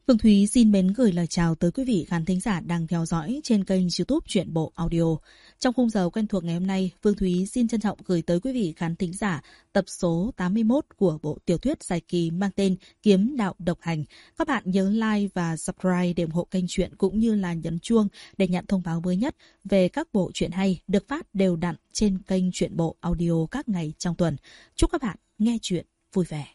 Phương Thúy xin mến gửi lời chào tới quý vị khán thính giả đang theo dõi trên kênh YouTube Truyện Bộ Audio. Trong khung giờ quen thuộc ngày hôm nay, Phương Thúy xin trân trọng gửi tới quý vị khán thính giả tập số 81 của bộ tiểu thuyết dài kỳ mang tên Kiếm Đạo Độc Hành. Các bạn nhớ like và subscribe để ủng hộ kênh truyện cũng như là nhấn chuông để nhận thông báo mới nhất về các bộ truyện hay được phát đều đặn trên kênh Truyện Bộ Audio các ngày trong tuần. Chúc các bạn nghe truyện vui vẻ.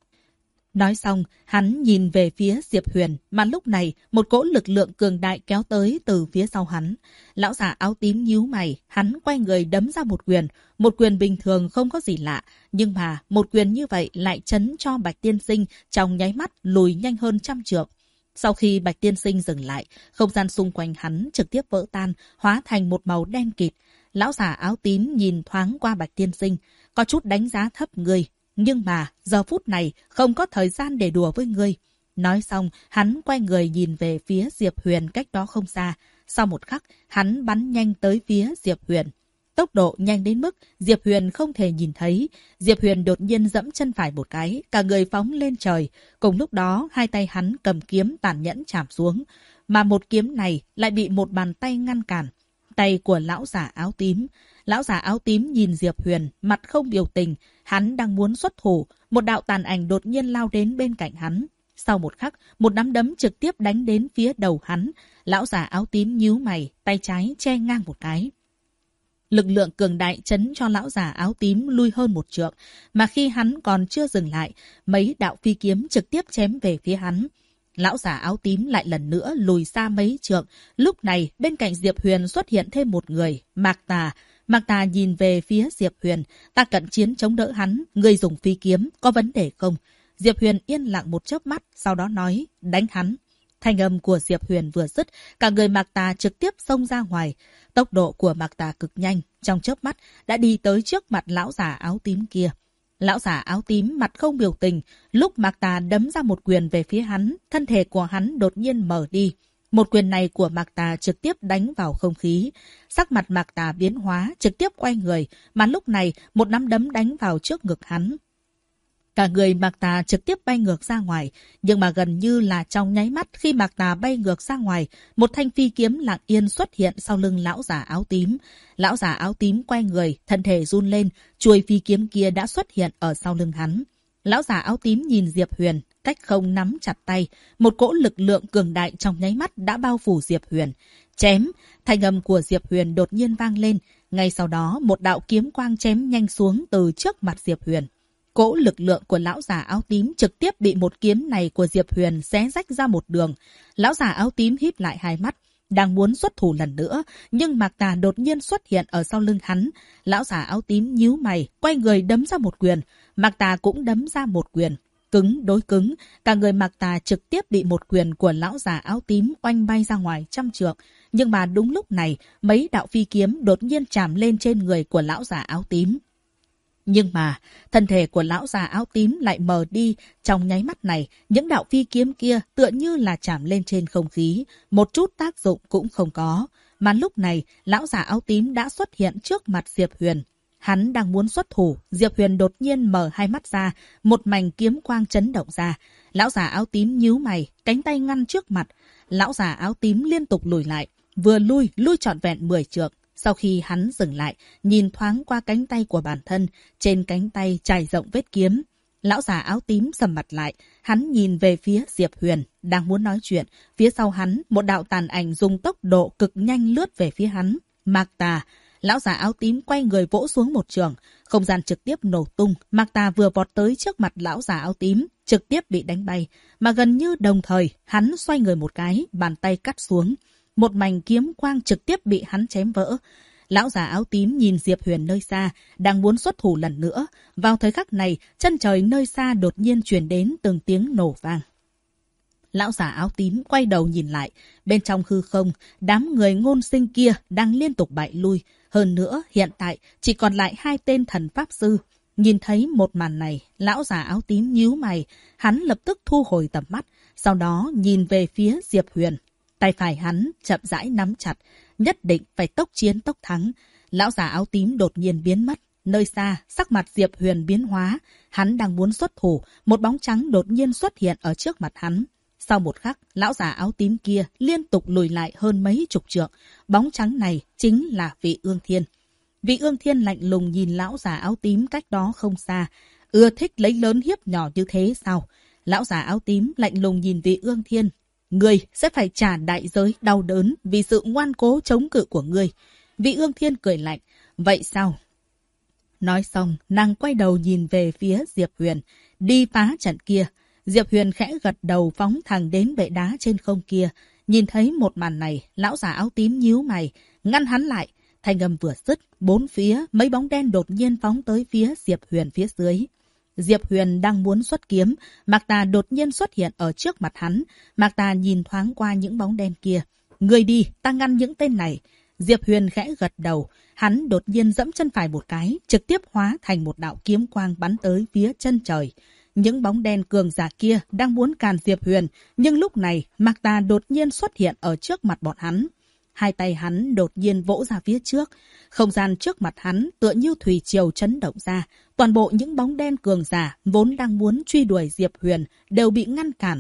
Nói xong, hắn nhìn về phía Diệp Huyền, mà lúc này một cỗ lực lượng cường đại kéo tới từ phía sau hắn. Lão già áo tím nhíu mày, hắn quay người đấm ra một quyền bình thường không có gì lạ, nhưng mà một quyền như vậy lại chấn cho Bạch Tiên Sinh trong nháy mắt lùi nhanh hơn 100 trượng. Sau khi Bạch Tiên Sinh dừng lại, không gian xung quanh hắn trực tiếp vỡ tan, hóa thành một màu đen kịt. Lão già áo tím nhìn thoáng qua Bạch Tiên Sinh, có chút đánh giá thấp người. Nhưng mà giờ phút này không có thời gian để đùa với ngươi. Nói xong, hắn quay người nhìn về phía Diệp Huyền cách đó không xa. Sau một khắc, hắn bắn nhanh tới phía Diệp Huyền. Tốc độ nhanh đến mức Diệp Huyền không thể nhìn thấy. Diệp Huyền đột nhiên giẫm chân phải một cái, cả người phóng lên trời. Cùng lúc đó, hai tay hắn cầm kiếm tàn nhẫn chạm xuống. Mà một kiếm này lại bị một bàn tay ngăn cản. Tay của lão giả áo tím. Lão giả áo tím nhìn Diệp Huyền, mặt không biểu tình. Hắn đang muốn xuất thủ, một đạo tàn ảnh đột nhiên lao đến bên cạnh hắn. Sau một khắc, một nắm đấm trực tiếp đánh đến phía đầu hắn. Lão giả áo tím nhíu mày, tay trái che ngang một cái. Lực lượng cường đại chấn cho lão giả áo tím lui hơn 1 trượng, mà khi hắn còn chưa dừng lại, mấy đạo phi kiếm trực tiếp chém về phía hắn. Lão giả áo tím lại lần nữa lùi xa mấy trượng. Lúc này, bên cạnh Diệp Huyền xuất hiện thêm một người, Mạc Tà. Mạc Tà nhìn về phía Diệp Huyền. Ta cận chiến chống đỡ hắn, người dùng phi kiếm, có vấn đề không? Diệp Huyền yên lặng một chớp mắt, sau đó nói, đánh hắn. Thanh âm của Diệp Huyền vừa dứt, cả người Mạc Tà trực tiếp xông ra ngoài. Tốc độ của Mạc Tà cực nhanh, trong chớp mắt đã đi tới trước mặt lão giả áo tím kia. Lão giả áo tím mặt không biểu tình, lúc Mạc Tà đấm ra một quyền về phía hắn, thân thể của hắn đột nhiên mở đi. Một quyền này của Mạc Tà trực tiếp đánh vào không khí. Sắc mặt Mạc Tà biến hóa, trực tiếp quay người, mà lúc này một nắm đấm đánh vào trước ngực hắn. Cả người Mạc Tà trực tiếp bay ngược ra ngoài, nhưng mà gần như là trong nháy mắt khi Mạc Tà bay ngược ra ngoài, một thanh phi kiếm lặng yên xuất hiện sau lưng lão giả áo tím. Lão giả áo tím quay người, thân thể run lên, chuôi phi kiếm kia đã xuất hiện ở sau lưng hắn. Lão giả áo tím nhìn Diệp Huyền, cách không nắm chặt tay, một cỗ lực lượng cường đại trong nháy mắt đã bao phủ Diệp Huyền. Chém, thanh âm của Diệp Huyền đột nhiên vang lên, ngay sau đó một đạo kiếm quang chém nhanh xuống từ trước mặt Diệp Huyền. Cỗ lực lượng của lão giả áo tím trực tiếp bị một kiếm này của Diệp Huyền xé rách ra một đường. Lão giả áo tím híp lại hai mắt, đang muốn xuất thủ lần nữa, nhưng Mạc Tà đột nhiên xuất hiện ở sau lưng hắn. Lão giả áo tím nhíu mày, quay người đấm ra một quyền. Mạc Tà cũng đấm ra một quyền. Cứng đối cứng, cả người Mạc Tà trực tiếp bị một quyền của lão giả áo tím oanh bay ra ngoài 100 trượng. Nhưng mà đúng lúc này, mấy đạo phi kiếm đột nhiên chạm lên trên người của lão giả áo tím. Nhưng mà, thân thể của lão già áo tím lại mờ đi. Trong nháy mắt này, những đạo phi kiếm kia tựa như là chạm lên trên không khí, một chút tác dụng cũng không có. Mà lúc này, lão già áo tím đã xuất hiện trước mặt Diệp Huyền. Hắn đang muốn xuất thủ, Diệp Huyền đột nhiên mở hai mắt ra, một mảnh kiếm quang chấn động ra. Lão già áo tím nhíu mày, cánh tay ngăn trước mặt. Lão già áo tím liên tục lùi lại, vừa lui trọn vẹn 10 trượng. Sau khi hắn dừng lại, nhìn thoáng qua cánh tay của bản thân, trên cánh tay trải rộng vết kiếm. Lão già áo tím sầm mặt lại, hắn nhìn về phía Diệp Huyền, đang muốn nói chuyện. Phía sau hắn, một đạo tàn ảnh dùng tốc độ cực nhanh lướt về phía hắn. Mạc Tà, lão già áo tím quay người vỗ xuống một trường, không gian trực tiếp nổ tung. Mạc Tà vừa vọt tới trước mặt lão già áo tím, trực tiếp bị đánh bay. Mà gần như đồng thời, hắn xoay người một cái, bàn tay cắt xuống. Một mảnh kiếm quang trực tiếp bị hắn chém vỡ. Lão già áo tím nhìn Diệp Huyền nơi xa, đang muốn xuất thủ lần nữa. Vào thời khắc này, chân trời nơi xa đột nhiên truyền đến từng tiếng nổ vang. Lão già áo tím quay đầu nhìn lại, bên trong hư không, đám người Ngôn Sinh kia đang liên tục bại lui. Hơn nữa, hiện tại chỉ còn lại 2 tên thần pháp sư. Nhìn thấy một màn này, lão già áo tím nhíu mày, hắn lập tức thu hồi tầm mắt, sau đó nhìn về phía Diệp Huyền. Tay phải hắn chậm rãi nắm chặt, nhất định phải tốc chiến tốc thắng. Lão già áo tím đột nhiên biến mất. Nơi xa, sắc mặt Diệp Huyền biến hóa. Hắn đang muốn xuất thủ, một bóng trắng đột nhiên xuất hiện ở trước mặt hắn. Sau một khắc, lão già áo tím kia liên tục lùi lại hơn mấy chục trượng. Bóng trắng này chính là Vị Ương Thiên. Vị Ương Thiên lạnh lùng nhìn lão già áo tím cách đó không xa. Ưa thích lấy lớn hiếp nhỏ như thế sao? Lão già áo tím lạnh lùng nhìn Vị Ương Thiên. Ngươi sẽ phải trả đại giới đau đớn vì sự ngoan cố chống cự của ngươi. Vị Ương Thiên cười lạnh. Vậy sao? Nói xong, nàng quay đầu nhìn về phía Diệp Huyền. Đi phá trận kia. Diệp Huyền khẽ gật đầu phóng thẳng đến bệ đá trên không kia. Nhìn thấy một màn này, lão già áo tím nhíu mày, ngăn hắn lại. Thanh âm vừa dứt, bốn phía, mấy bóng đen đột nhiên phóng tới phía Diệp Huyền phía dưới. Diệp Huyền đang muốn xuất kiếm, Mạc Tà đột nhiên xuất hiện ở trước mặt hắn. Mạc Tà nhìn thoáng qua những bóng đen kia. Người đi, ta ngăn những tên này. Diệp Huyền khẽ gật đầu, hắn đột nhiên dẫm chân phải một cái, trực tiếp hóa thành một đạo kiếm quang bắn tới phía chân trời. Những bóng đen cường giả kia đang muốn càn Diệp Huyền, nhưng lúc này Mạc Tà đột nhiên xuất hiện ở trước mặt bọn hắn. Hai tay hắn đột nhiên vỗ ra phía trước. Không gian trước mặt hắn tựa như thủy triều chấn động ra. Toàn bộ những bóng đen cường giả vốn đang muốn truy đuổi Diệp Huyền đều bị ngăn cản.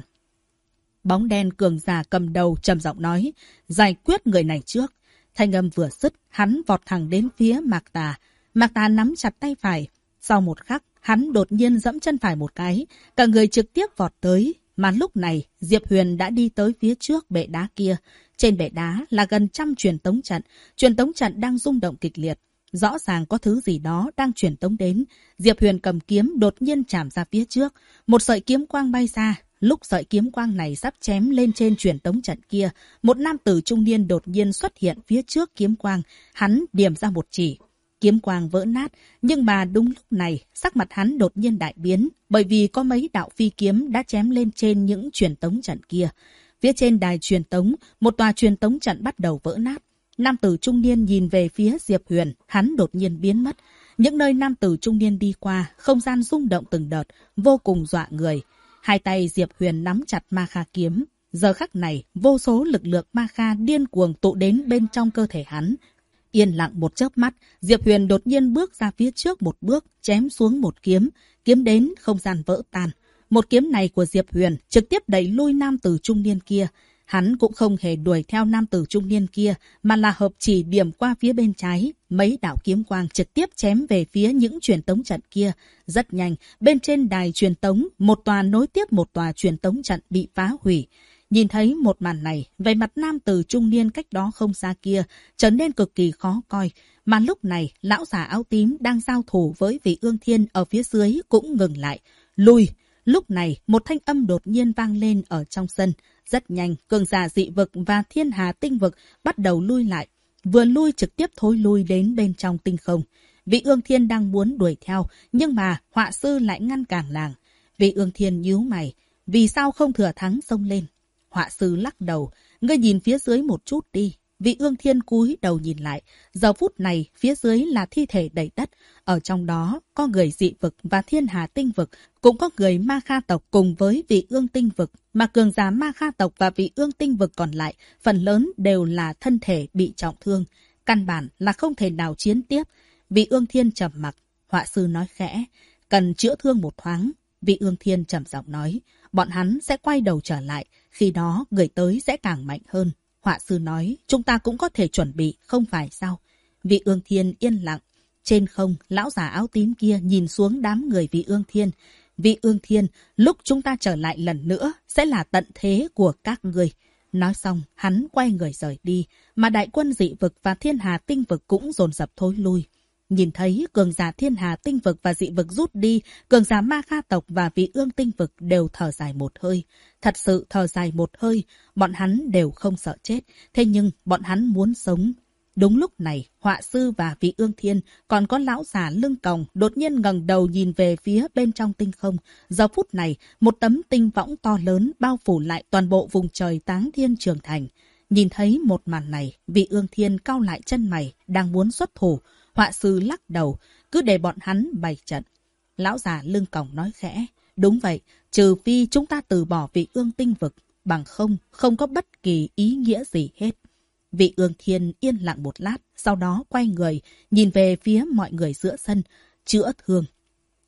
Bóng đen cường giả cầm đầu trầm giọng nói, giải quyết người này trước. Thanh âm vừa dứt, hắn vọt thẳng đến phía Mạc Tà. Mạc Tà nắm chặt tay phải. Sau một khắc, hắn đột nhiên dẫm chân phải một cái. Cả người trực tiếp vọt tới. Mà lúc này, Diệp Huyền đã đi tới phía trước bệ đá kia. Trên bệ đá là gần 100 truyền tống trận. Truyền tống trận đang rung động kịch liệt. Rõ ràng có thứ gì đó đang truyền tống đến. Diệp Huyền cầm kiếm đột nhiên chạm ra phía trước. Một sợi kiếm quang bay ra. Lúc sợi kiếm quang này sắp chém lên trên truyền tống trận kia, một nam tử trung niên đột nhiên xuất hiện phía trước kiếm quang. Hắn điểm ra một chỉ. Kiếm quang vỡ nát, nhưng mà đúng lúc này, sắc mặt hắn đột nhiên đại biến, bởi vì có mấy đạo phi kiếm đã chém lên trên những truyền tống trận kia. Phía trên đài truyền tống, một tòa truyền tống trận bắt đầu vỡ nát. Nam tử trung niên nhìn về phía Diệp Huyền, hắn đột nhiên biến mất. Những nơi nam tử trung niên đi qua, không gian rung động từng đợt, vô cùng dọa người. Hai tay Diệp Huyền nắm chặt ma kha kiếm. Giờ khắc này, vô số lực lượng ma kha điên cuồng tụ đến bên trong cơ thể hắn. Yên lặng một chớp mắt, Diệp Huyền đột nhiên bước ra phía trước một bước, chém xuống một kiếm. Kiếm đến, không gian vỡ tan. Một kiếm này của Diệp Huyền trực tiếp đẩy lui nam tử trung niên kia. Hắn cũng không hề đuổi theo nam tử trung niên kia, mà là hợp chỉ điểm qua phía bên trái. Mấy đạo kiếm quang trực tiếp chém về phía những truyền tống trận kia. Rất nhanh, bên trên đài truyền tống, một tòa nối tiếp một tòa truyền tống trận bị phá hủy. Nhìn thấy một màn này, vẻ mặt nam tử trung niên cách đó không xa kia trở nên cực kỳ khó coi. Mà lúc này, lão già áo tím đang giao thủ với Vị Ương Thiên ở phía dưới cũng ngừng lại. Lùi! Lúc này, một thanh âm đột nhiên vang lên ở trong sân. Rất nhanh, cường giả dị vực và thiên hà tinh vực bắt đầu lui lại. Vừa lui trực tiếp thối lui đến bên trong tinh không. Vị Ương Thiên đang muốn đuổi theo, nhưng mà họa sư lại ngăn cản làng. Vị Ương Thiên nhíu mày. Vì sao không thừa thắng xông lên? Họa sư lắc đầu. Ngươi nhìn phía dưới một chút đi. Vị Ương Thiên cúi đầu nhìn lại. Giờ phút này, phía dưới là thi thể đầy đất. Ở trong đó, có người dị vực và thiên hà tinh vực. Cũng có người ma kha tộc cùng với Vị Ương tinh vực. Mà cường giả ma kha tộc và Vị Ương tinh vực còn lại, phần lớn đều là thân thể bị trọng thương. Căn bản là không thể nào chiến tiếp. Vị Ương Thiên trầm mặc. Họa sư nói khẽ. Cần chữa thương một thoáng. Vị Ương Thiên trầm giọng nói. Bọn hắn sẽ quay đầu trở lại. Khi đó, người tới sẽ càng mạnh hơn. Họa sư nói, chúng ta cũng có thể chuẩn bị, không phải sao? Vị Ương Thiên yên lặng. Trên không, lão già áo tím kia nhìn xuống đám người Vị Ương Thiên. Vị Ương Thiên, lúc chúng ta trở lại lần nữa, sẽ là tận thế của các người. Nói xong, hắn quay người rời đi, mà đại quân dị vực và thiên hà tinh vực cũng dồn dập thối lui. Nhìn thấy cường giả thiên hà tinh vực và dị vực rút đi, cường giả ma kha tộc và Vị Ương tinh vực đều thở dài một hơi. Thật sự thở dài một hơi, bọn hắn đều không sợ chết, thế nhưng bọn hắn muốn sống. Đúng lúc này, họa sư và Vị Ương Thiên còn có lão già lưng còng đột nhiên ngẩng đầu nhìn về phía bên trong tinh không. Giờ phút này, một tấm tinh võng to lớn bao phủ lại toàn bộ vùng trời Táng Thiên Trường Thành. Nhìn thấy một màn này, Vị Ương Thiên cau lại chân mày, đang muốn xuất thủ. Họa sư lắc đầu, cứ để bọn hắn bày trận. Lão già lưng còng nói khẽ, đúng vậy, trừ phi chúng ta từ bỏ Vị Ương tinh vực, bằng không có bất kỳ ý nghĩa gì hết. Vị Ương Thiên yên lặng một lát, sau đó quay người, nhìn về phía mọi người giữa sân, chữa thương.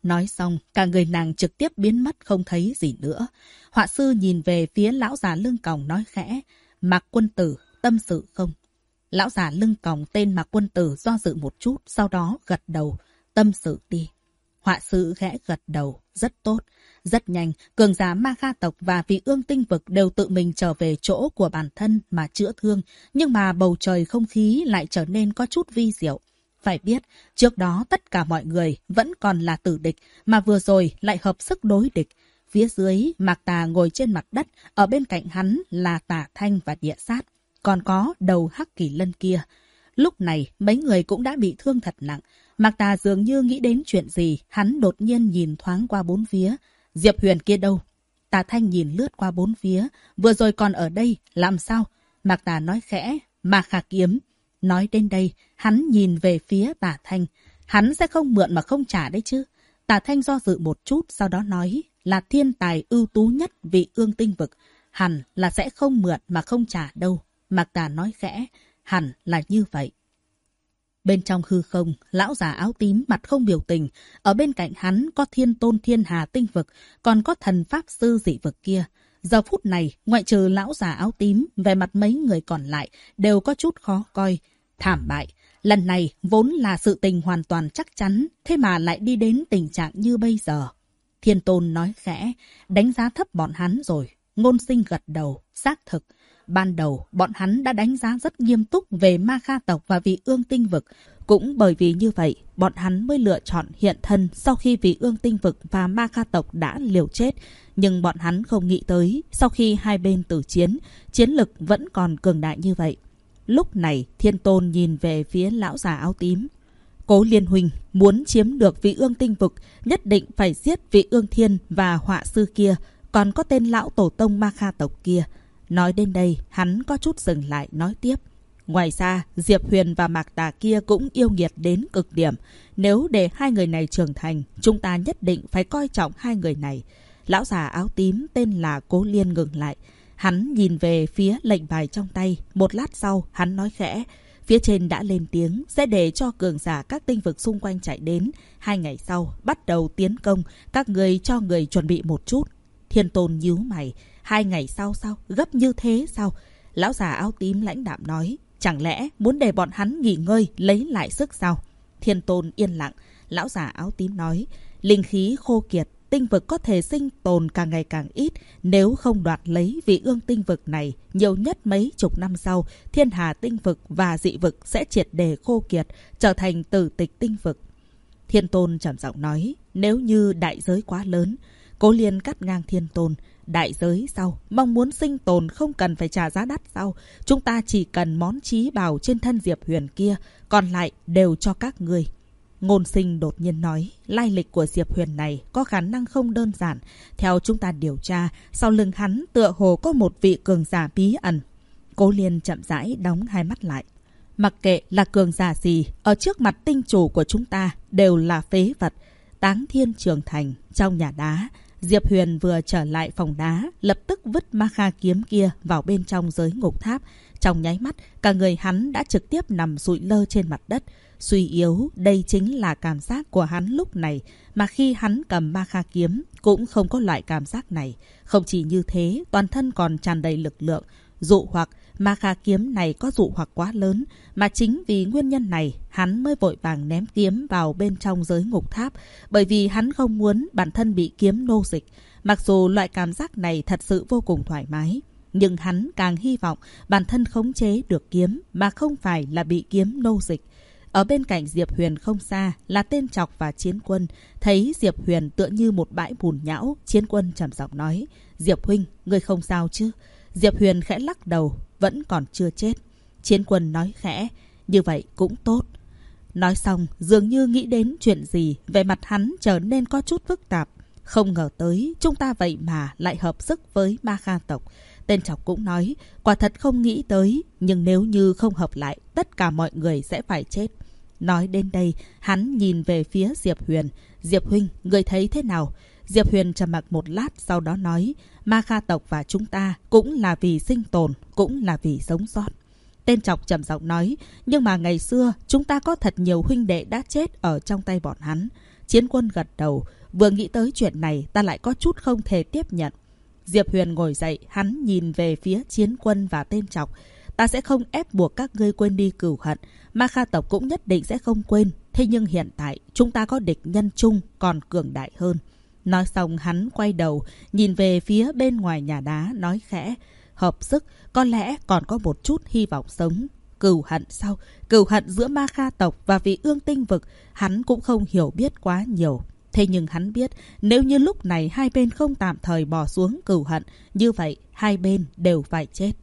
Nói xong, cả người nàng trực tiếp biến mất không thấy gì nữa. Họa sư nhìn về phía lão già lưng còng nói khẽ, Mạc Quân Tử, tâm sự không? Lão già lưng còng tên Mạc Quân Tử do dự một chút, sau đó gật đầu, tâm sự đi. Họa sư khẽ gật đầu, rất tốt. Rất nhanh, cường giả Ma Kha tộc và vị ương tinh vực đều tự mình trở về chỗ của bản thân mà chữa thương. Nhưng mà bầu trời không khí lại trở nên có chút vi diệu. Phải biết, trước đó tất cả mọi người vẫn còn là tử địch, mà vừa rồi lại hợp sức đối địch. Phía dưới, Mạc Tà ngồi trên mặt đất, ở bên cạnh hắn là Tả Thanh và Địa Sát. Còn có đầu Hắc Kỳ Lân kia. Lúc này, mấy người cũng đã bị thương thật nặng. Mạc Tà dường như nghĩ đến chuyện gì, hắn đột nhiên nhìn thoáng qua bốn phía. Diệp Huyền kia đâu? Tả Thanh nhìn lướt qua bốn phía, vừa rồi còn ở đây, làm sao? Mạc Tà nói khẽ, Ma Kha kiếm. Nói đến đây, hắn nhìn về phía Tả Thanh. Hắn sẽ không mượn mà không trả đấy chứ. Tả Thanh do dự một chút, sau đó nói là thiên tài ưu tú nhất vị ương tinh vực. Hẳn là sẽ không mượn mà không trả đâu. Mạc Tà nói khẽ, hẳn là như vậy. Bên trong hư không, lão già áo tím mặt không biểu tình. Ở bên cạnh hắn có thiên tôn thiên hà tinh vực, còn có thần pháp sư dị vực kia. Giờ phút này, ngoại trừ lão già áo tím, về mặt mấy người còn lại đều có chút khó coi. Thảm bại. Lần này vốn là sự tình hoàn toàn chắc chắn, thế mà lại đi đến tình trạng như bây giờ. Thiên tôn nói khẽ, đánh giá thấp bọn hắn rồi. Ngôn Sinh gật đầu, xác thực. Ban đầu, bọn hắn đã đánh giá rất nghiêm túc về Ma Kha tộc và vị ương tinh vực. Cũng bởi vì như vậy, bọn hắn mới lựa chọn hiện thân sau khi vị ương tinh vực và Ma Kha tộc đã liều chết. Nhưng bọn hắn không nghĩ tới, sau khi hai bên tử chiến, chiến lực vẫn còn cường đại như vậy. Lúc này, Thiên Tôn nhìn về phía lão già áo tím. Cố Liên huynh muốn chiếm được vị ương tinh vực, nhất định phải giết vị ương thiên và họa sư kia, còn có tên lão tổ tông Ma Kha tộc kia. Nói đến đây, hắn có chút dừng lại nói tiếp. Ngoài ra, Diệp Huyền và Mạc Tà kia cũng yêu nghiệt đến cực điểm. Nếu để hai người này trưởng thành, chúng ta nhất định phải coi trọng hai người này. Lão già áo tím tên là Cố Liên ngừng lại. Hắn nhìn về phía lệnh bài trong tay. Một lát sau, hắn nói khẽ. Phía trên đã lên tiếng, sẽ để cho cường giả các tinh vực xung quanh chạy đến. 2 ngày sau, bắt đầu tiến công. Các người cho người chuẩn bị một chút. Thiên Tôn nhíu mày. 2 ngày sau sao? Gấp như thế sao? Lão già áo tím lãnh đạm nói. Chẳng lẽ muốn để bọn hắn nghỉ ngơi, lấy lại sức sao? Thiên Tôn yên lặng. Lão già áo tím nói. Linh khí khô kiệt, tinh vực có thể sinh tồn càng ngày càng ít. Nếu không đoạt lấy vị ương tinh vực này, nhiều nhất mấy chục năm sau, thiên hà tinh vực và dị vực sẽ triệt để khô kiệt, trở thành tử tịch tinh vực. Thiên Tôn trầm giọng nói. Nếu như đại giới quá lớn. Cố Liên cắt ngang Thiên Tôn. Đại giới sao? Mong muốn sinh tồn không cần phải trả giá đắt sao? Chúng ta chỉ cần món trí bảo trên thân Diệp Huyền kia, còn lại đều cho các ngươi. Ngôn Sinh đột nhiên nói, lai lịch của Diệp Huyền này có khả năng không đơn giản. Theo chúng ta điều tra, sau lưng hắn tựa hồ có một vị cường giả bí ẩn. Cố Liên chậm rãi đóng hai mắt lại. Mặc kệ là cường giả gì, ở trước mặt tinh chủ của chúng ta đều là phế vật. Táng Thiên Trường Thành, trong nhà đá. Diệp Huyền vừa trở lại phòng đá, lập tức vứt Ma Kha kiếm kia vào bên trong giới ngục tháp. Trong nháy mắt, cả người hắn đã trực tiếp nằm sụi lơ trên mặt đất. Suy yếu, đây chính là cảm giác của hắn lúc này, mà khi hắn cầm Ma Kha kiếm cũng không có loại cảm giác này. Không chỉ như thế, toàn thân còn tràn đầy lực lượng. Dụ hoặc, Ma Kha kiếm này có dụ hoặc quá lớn, mà chính vì nguyên nhân này, hắn mới vội vàng ném kiếm vào bên trong giới ngục tháp, bởi vì hắn không muốn bản thân bị kiếm nô dịch. Mặc dù loại cảm giác này thật sự vô cùng thoải mái, nhưng hắn càng hy vọng bản thân khống chế được kiếm mà không phải là bị kiếm nô dịch. Ở bên cạnh Diệp Huyền không xa là Tên Trọc và Chiến Quân. Thấy Diệp Huyền tựa như một bãi bùn nhão, Chiến Quân trầm giọng nói, Diệp huynh, ngươi không sao chứ? Diệp Huyền khẽ lắc đầu, vẫn còn chưa chết. Chiến Quân nói khẽ, như vậy cũng tốt. Nói xong, dường như nghĩ đến chuyện gì, vẻ mặt hắn trở nên có chút phức tạp. Không ngờ tới, chúng ta vậy mà lại hợp sức với Ma Kha tộc. Tên Trọc cũng nói, quả thật không nghĩ tới, nhưng nếu như không hợp lại, tất cả mọi người sẽ phải chết. Nói đến đây, hắn nhìn về phía Diệp Huyền. Diệp huynh, người thấy thế nào? Diệp Huyền trầm mặc một lát, sau đó nói, Ma Kha tộc và chúng ta cũng là vì sinh tồn, cũng là vì sống sót. Tên Trọc trầm giọng nói, nhưng mà ngày xưa chúng ta có thật nhiều huynh đệ đã chết ở trong tay bọn hắn. Chiến Quân gật đầu. Vừa nghĩ tới chuyện này, ta lại có chút không thể tiếp nhận. Diệp Huyền ngồi dậy, hắn nhìn về phía Chiến Quân và Tên Trọc. Ta sẽ không ép buộc các ngươi quên đi cừu hận. Ma Kha tộc cũng nhất định sẽ không quên. Thế nhưng hiện tại, chúng ta có địch nhân chung còn cường đại hơn. Nói xong hắn quay đầu, nhìn về phía bên ngoài nhà đá, nói khẽ. Hợp sức, có lẽ còn có một chút hy vọng sống. Cừu hận sao? Cừu hận giữa Ma Kha tộc và Vị Ương Tinh Vực, hắn cũng không hiểu biết quá nhiều. Thế nhưng hắn biết, nếu như lúc này hai bên không tạm thời bỏ xuống cừu hận, như vậy hai bên đều phải chết.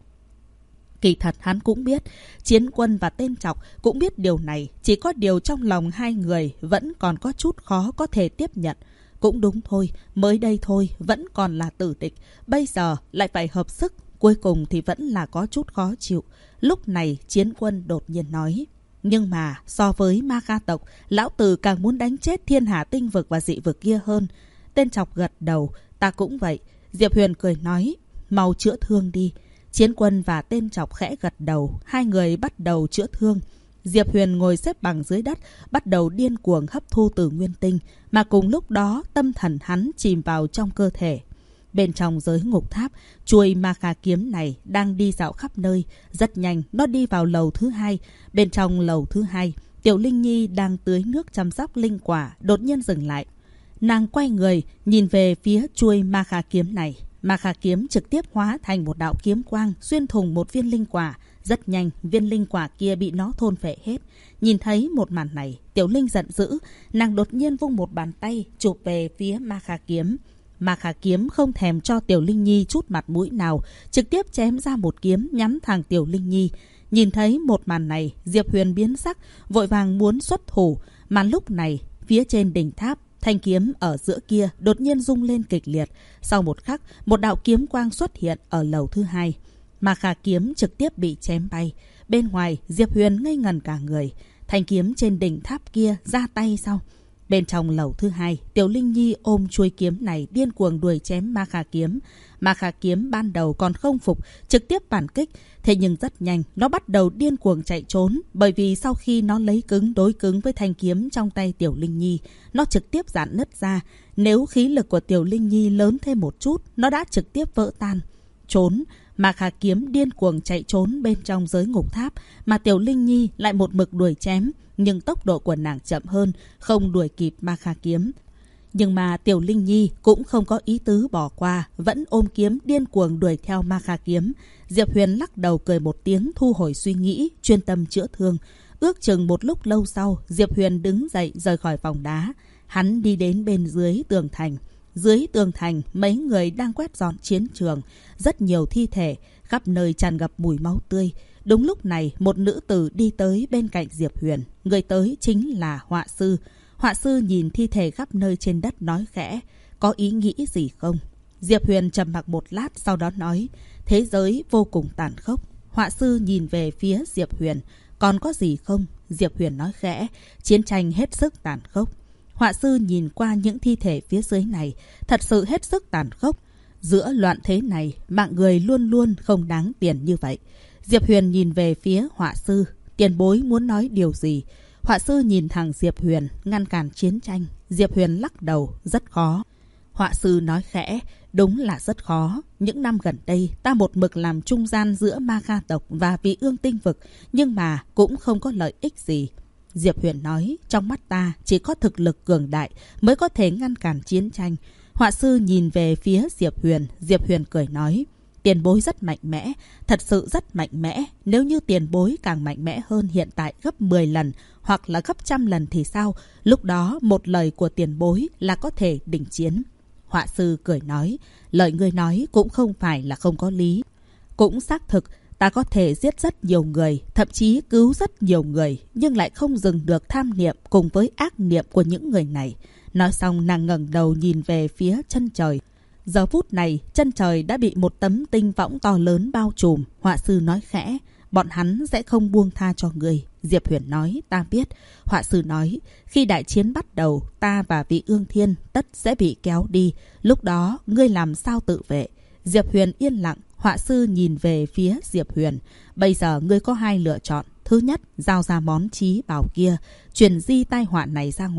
Kỳ thật hắn cũng biết, Chiến Quân và Tên Trọc cũng biết điều này, chỉ có điều trong lòng hai người vẫn còn có chút khó có thể tiếp nhận. Cũng đúng thôi, mới đây thôi, vẫn còn là tử địch, bây giờ lại phải hợp sức, cuối cùng thì vẫn là có chút khó chịu. Lúc này Chiến Quân đột nhiên nói, nhưng mà so với Ma Kha tộc, lão tử càng muốn đánh chết Thiên Hà Tinh Vực và dị vực kia hơn. Tên Trọc gật đầu, ta cũng vậy. Diệp Huyền cười nói, mau chữa thương đi. Chiến Quân và Tên Trọc khẽ gật đầu, hai người bắt đầu chữa thương. Diệp Huyền ngồi xếp bằng dưới đất, bắt đầu điên cuồng hấp thu từ nguyên tinh, mà cùng lúc đó tâm thần hắn chìm vào trong cơ thể. Bên trong giới ngục tháp, chuôi Ma Kha kiếm này đang đi dạo khắp nơi. Rất nhanh, nó đi vào lầu thứ hai. Bên trong lầu thứ hai, Tiểu Linh Nhi đang tưới nước chăm sóc linh quả, đột nhiên dừng lại. Nàng quay người, nhìn về phía chuôi Ma Kha kiếm này. Ma Kha kiếm trực tiếp hóa thành một đạo kiếm quang, xuyên thủng một viên linh quả. Rất nhanh, viên linh quả kia bị nó thôn phệ hết. Nhìn thấy một màn này, Tiểu Linh giận dữ. Nàng đột nhiên vung một bàn tay, chụp về phía Ma Kha kiếm. Ma Kha kiếm không thèm cho Tiểu Linh Nhi chút mặt mũi nào, trực tiếp chém ra một kiếm nhắm thẳng Tiểu Linh Nhi. Nhìn thấy một màn này, Diệp Huyền biến sắc, vội vàng muốn xuất thủ. Mà lúc này, phía trên đỉnh tháp, thanh kiếm ở giữa kia đột nhiên rung lên kịch liệt. Sau một khắc, một đạo kiếm quang xuất hiện ở lầu thứ hai. Ma Kha kiếm trực tiếp bị chém bay. Bên ngoài, Diệp Huyền ngây ngẩn cả người. Thanh kiếm trên đỉnh tháp kia ra tay sao? Bên trong lầu thứ hai, Tiểu Linh Nhi ôm chuôi kiếm này điên cuồng đuổi chém Ma Kha kiếm. Ma Kha kiếm ban đầu còn không phục, trực tiếp phản kích. Thế nhưng rất nhanh, nó bắt đầu điên cuồng chạy trốn. Bởi vì sau khi nó lấy cứng đối cứng với thanh kiếm trong tay Tiểu Linh Nhi, nó trực tiếp rạn nứt ra. Nếu khí lực của Tiểu Linh Nhi lớn thêm một chút, nó đã trực tiếp vỡ tan. Trốn, Ma Kha kiếm điên cuồng chạy trốn bên trong giới ngục tháp, mà Tiểu Linh Nhi lại một mực đuổi chém. Nhưng tốc độ của nàng chậm hơn, không đuổi kịp Ma Kha kiếm. Nhưng mà Tiểu Linh Nhi cũng không có ý tứ bỏ qua, vẫn ôm kiếm điên cuồng đuổi theo Ma Kha kiếm. Diệp Huyền lắc đầu cười một tiếng, thu hồi suy nghĩ, chuyên tâm chữa thương. Ước chừng một lúc lâu sau, Diệp Huyền đứng dậy rời khỏi phòng đá. Hắn đi đến bên dưới tường thành. Dưới tường thành, mấy người đang quét dọn chiến trường. Rất nhiều thi thể, khắp nơi tràn ngập mùi máu tươi. Đúng lúc này, một nữ tử đi tới bên cạnh Diệp Huyền. Người tới chính là họa sư. Họa sư nhìn thi thể khắp nơi trên đất nói khẽ, có ý nghĩ gì không? Diệp Huyền trầm mặc một lát, sau đó nói, thế giới vô cùng tàn khốc. Họa sư nhìn về phía Diệp Huyền, còn có gì không? Diệp Huyền nói khẽ, chiến tranh hết sức tàn khốc. Họa sư nhìn qua những thi thể phía dưới này, thật sự hết sức tàn khốc. Giữa loạn thế này, mạng người luôn luôn không đáng tiền như vậy. Diệp Huyền nhìn về phía họa sư, tiền bối muốn nói điều gì? Họa sư nhìn thẳng Diệp Huyền, ngăn cản chiến tranh. Diệp Huyền lắc đầu, rất khó. Họa sư nói khẽ, đúng là rất khó. Những năm gần đây, ta một mực làm trung gian giữa Ma Kha tộc và Vị Ương Tinh Vực, nhưng mà cũng không có lợi ích gì. Diệp Huyền nói, trong mắt ta chỉ có thực lực cường đại mới có thể ngăn cản chiến tranh. Họa sư nhìn về phía Diệp Huyền cười nói, tiền bối rất mạnh mẽ, thật sự rất mạnh mẽ. Nếu như tiền bối càng mạnh mẽ hơn hiện tại gấp 10 lần hoặc là gấp 100 lần thì sao? Lúc đó một lời của tiền bối là có thể đỉnh chiến. Họa sư cười nói, lời ngươi nói cũng không phải là không có lý. Cũng xác thực, ta có thể giết rất nhiều người, thậm chí cứu rất nhiều người, nhưng lại không dừng được tham niệm cùng với ác niệm của những người này. Nói xong nàng ngẩng đầu nhìn về phía chân trời. Giờ phút này, chân trời đã bị một tấm tinh võng to lớn bao trùm. Họa sư nói khẽ, bọn hắn sẽ không buông tha cho người. Diệp Huyền nói, ta biết. Họa sư nói, khi đại chiến bắt đầu, ta và Vị Ương Thiên tất sẽ bị kéo đi. Lúc đó, ngươi làm sao tự vệ? Diệp Huyền yên lặng. Họa sư nhìn về phía Diệp Huyền. Bây giờ ngươi có hai lựa chọn. Thứ nhất, giao ra món chí bảo kia, truyền di tai họa này ra ngoài.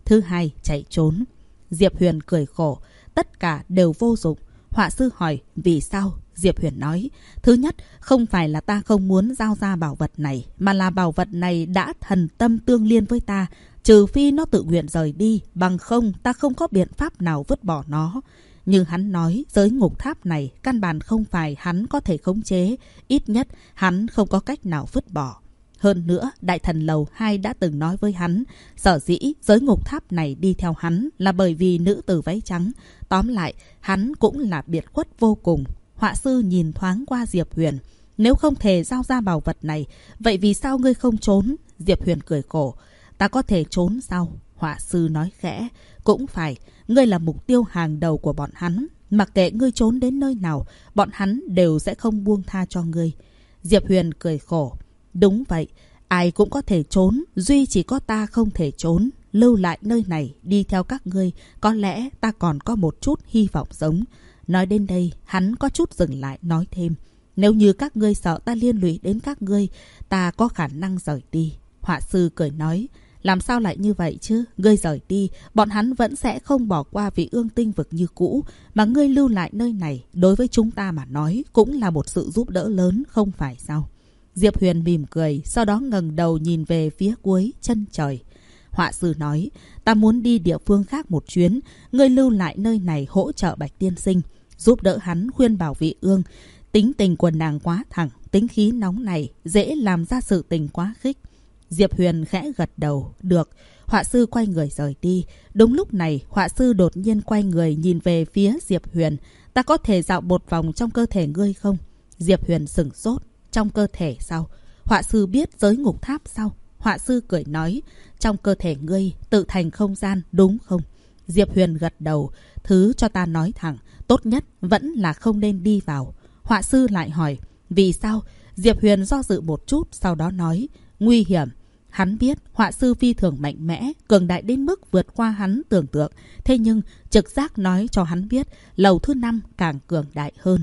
thứ hai chạy trốn. Diệp Huyền cười khổ. Tất cả đều vô dụng. Họa sư hỏi vì sao? Diệp Huyền nói, thứ nhất, không phải là ta không muốn giao ra bảo vật này, mà là bảo vật này đã thần tâm tương liên với ta. Trừ phi nó tự nguyện rời đi, bằng không ta không có biện pháp nào vứt bỏ nó. Nhưng hắn nói giới ngục tháp này căn bản không phải hắn có thể khống chế, ít nhất hắn không có cách nào vứt bỏ. Hơn nữa, Đại Thần Lầu 2 đã từng nói với hắn, sở dĩ giới ngục tháp này đi theo hắn là bởi vì nữ tử váy trắng. Tóm lại, hắn cũng là biệt khuất vô cùng. Họa sư nhìn thoáng qua Diệp Huyền. Nếu không thể giao ra bảo vật này, vậy vì sao ngươi không trốn? Diệp Huyền cười khổ. Ta có thể trốn sao? Họa sư nói khẽ. Cũng phải, ngươi là mục tiêu hàng đầu của bọn hắn. Mặc kệ ngươi trốn đến nơi nào, bọn hắn đều sẽ không buông tha cho ngươi. Diệp Huyền cười khổ. Đúng vậy, ai cũng có thể trốn, duy chỉ có ta không thể trốn. Lưu lại nơi này, đi theo các ngươi, có lẽ ta còn có một chút hy vọng sống. Nói đến đây, hắn có chút dừng lại nói thêm. Nếu như các ngươi sợ ta liên lụy đến các ngươi, ta có khả năng rời đi. Họa sư cười nói, làm sao lại như vậy chứ? Ngươi rời đi, bọn hắn vẫn sẽ không bỏ qua Vị Ương Tinh Vực như cũ. Mà ngươi lưu lại nơi này, đối với chúng ta mà nói, cũng là một sự giúp đỡ lớn, không phải sao? Diệp Huyền mỉm cười, sau đó ngẩng đầu nhìn về phía cuối chân trời. Họa sư nói, ta muốn đi địa phương khác một chuyến, ngươi lưu lại nơi này hỗ trợ Bạch Tiên Sinh, giúp đỡ hắn khuyên bảo Vị Ương. Tính tình của nàng quá thẳng, tính khí nóng này, dễ làm ra sự tình quá khích. Diệp Huyền khẽ gật đầu, được. Họa sư quay người rời đi. Đúng lúc này, họa sư đột nhiên quay người nhìn về phía Diệp Huyền. Ta có thể dạo một vòng trong cơ thể ngươi không? Diệp Huyền sửng sốt. Trong cơ thể sao? Họa sư biết giới ngục tháp sao? Họa sư cười nói, trong cơ thể ngươi tự thành không gian, đúng không? Diệp Huyền gật đầu. Thứ cho ta nói thẳng, tốt nhất vẫn là không nên đi vào. Họa sư lại hỏi, vì sao? Diệp Huyền do dự một chút, sau đó nói, nguy hiểm. Hắn biết họa sư phi thường mạnh mẽ, cường đại đến mức vượt qua hắn tưởng tượng. Thế nhưng trực giác nói cho hắn biết lầu thứ 5 càng cường đại hơn.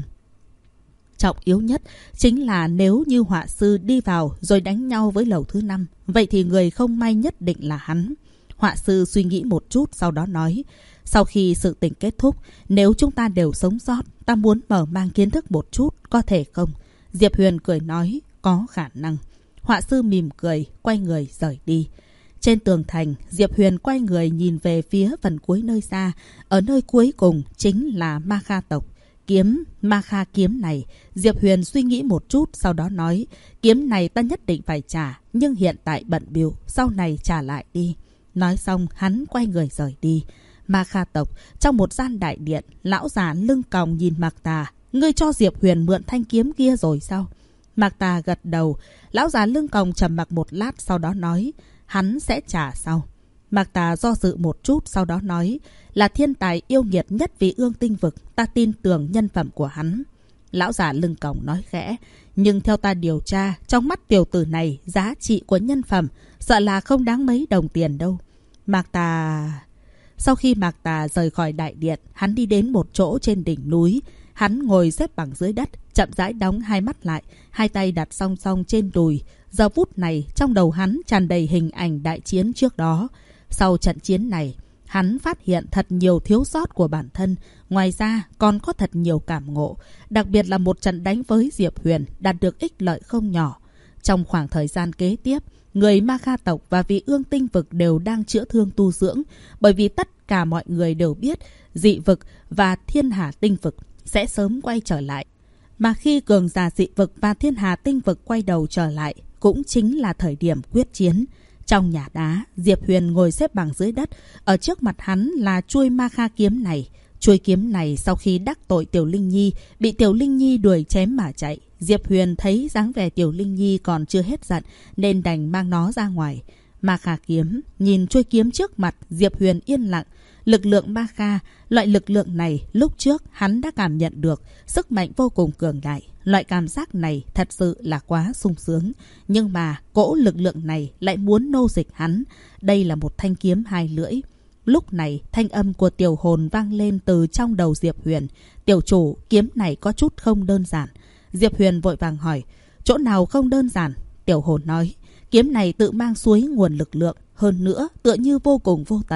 Trọng yếu nhất chính là nếu như họa sư đi vào rồi đánh nhau với lầu thứ 5, vậy thì người không may nhất định là hắn. Họa sư suy nghĩ một chút, sau đó nói, sau khi sự tình kết thúc, nếu chúng ta đều sống sót, ta muốn mở mang kiến thức một chút, có thể không? Diệp Huyền cười nói, có khả năng. Họa sư mỉm cười, quay người rời đi. Trên tường thành, Diệp Huyền quay người nhìn về phía phần cuối nơi xa. Ở nơi cuối cùng chính là Ma Kha tộc. Kiếm, Ma Kha kiếm này, Diệp Huyền suy nghĩ một chút, sau đó nói, kiếm này ta nhất định phải trả, nhưng hiện tại bận bịu, sau này trả lại đi. Nói xong, hắn quay người rời đi. Ma Kha tộc, trong một gian đại điện, lão già lưng còng nhìn Mạc Tà. Ngươi cho Diệp Huyền mượn thanh kiếm kia rồi sao? Mạc Tà gật đầu. Lão già lưng còng trầm mặc một lát, sau đó nói, hắn sẽ trả sau. Mạc Tà do dự một chút, sau đó nói, là thiên tài yêu nghiệt nhất Vị Ương Tinh Vực, ta tin tưởng nhân phẩm của hắn. Lão già lưng còng nói khẽ, nhưng theo ta điều tra, trong mắt tiểu tử này, giá trị của nhân phẩm sợ là không đáng mấy đồng tiền đâu. Mạc Tà... Sau khi Mạc Tà rời khỏi đại điện, hắn đi đến một chỗ trên đỉnh núi. Hắn ngồi xếp bằng dưới đất, chậm rãi đóng hai mắt lại, hai tay đặt song song trên đùi. Giờ phút này, trong đầu hắn tràn đầy hình ảnh đại chiến trước đó. Sau trận chiến này, hắn phát hiện thật nhiều thiếu sót của bản thân. Ngoài ra, còn có thật nhiều cảm ngộ. Đặc biệt là một trận đánh với Diệp Huyền đạt được ích lợi không nhỏ. Trong khoảng thời gian kế tiếp, người Ma Kha tộc và Vị Ương Tinh Vực đều đang chữa thương tu dưỡng. Bởi vì tất cả mọi người đều biết dị vực và thiên hà tinh vực sẽ sớm quay trở lại. Mà khi cường giả dị vực và thiên hà tinh vực quay đầu trở lại, cũng chính là thời điểm quyết chiến. Trong nhà đá, Diệp Huyền ngồi xếp bằng dưới đất. Ở trước mặt hắn là chuôi Ma Kha kiếm này. Chuôi kiếm này sau khi đắc tội Tiểu Linh Nhi, bị Tiểu Linh Nhi đuổi chém mà chạy. Diệp Huyền thấy dáng vẻ Tiểu Linh Nhi còn chưa hết giận, nên đành mang nó ra ngoài. Ma Kha kiếm, nhìn chuôi kiếm trước mặt, Diệp Huyền yên lặng. Lực lượng Ma Kha, loại lực lượng này lúc trước hắn đã cảm nhận được, sức mạnh vô cùng cường đại. Loại cảm giác này thật sự là quá sung sướng. Nhưng mà cỗ lực lượng này lại muốn nô dịch hắn. Đây là một thanh kiếm hai lưỡi. Lúc này thanh âm của Tiểu Hồn vang lên từ trong đầu Diệp Huyền. Tiểu chủ, kiếm này có chút không đơn giản. Diệp Huyền vội vàng hỏi, chỗ nào không đơn giản? Tiểu Hồn nói, kiếm này tự mang suối nguồn lực lượng, hơn nữa tựa như vô cùng vô tận.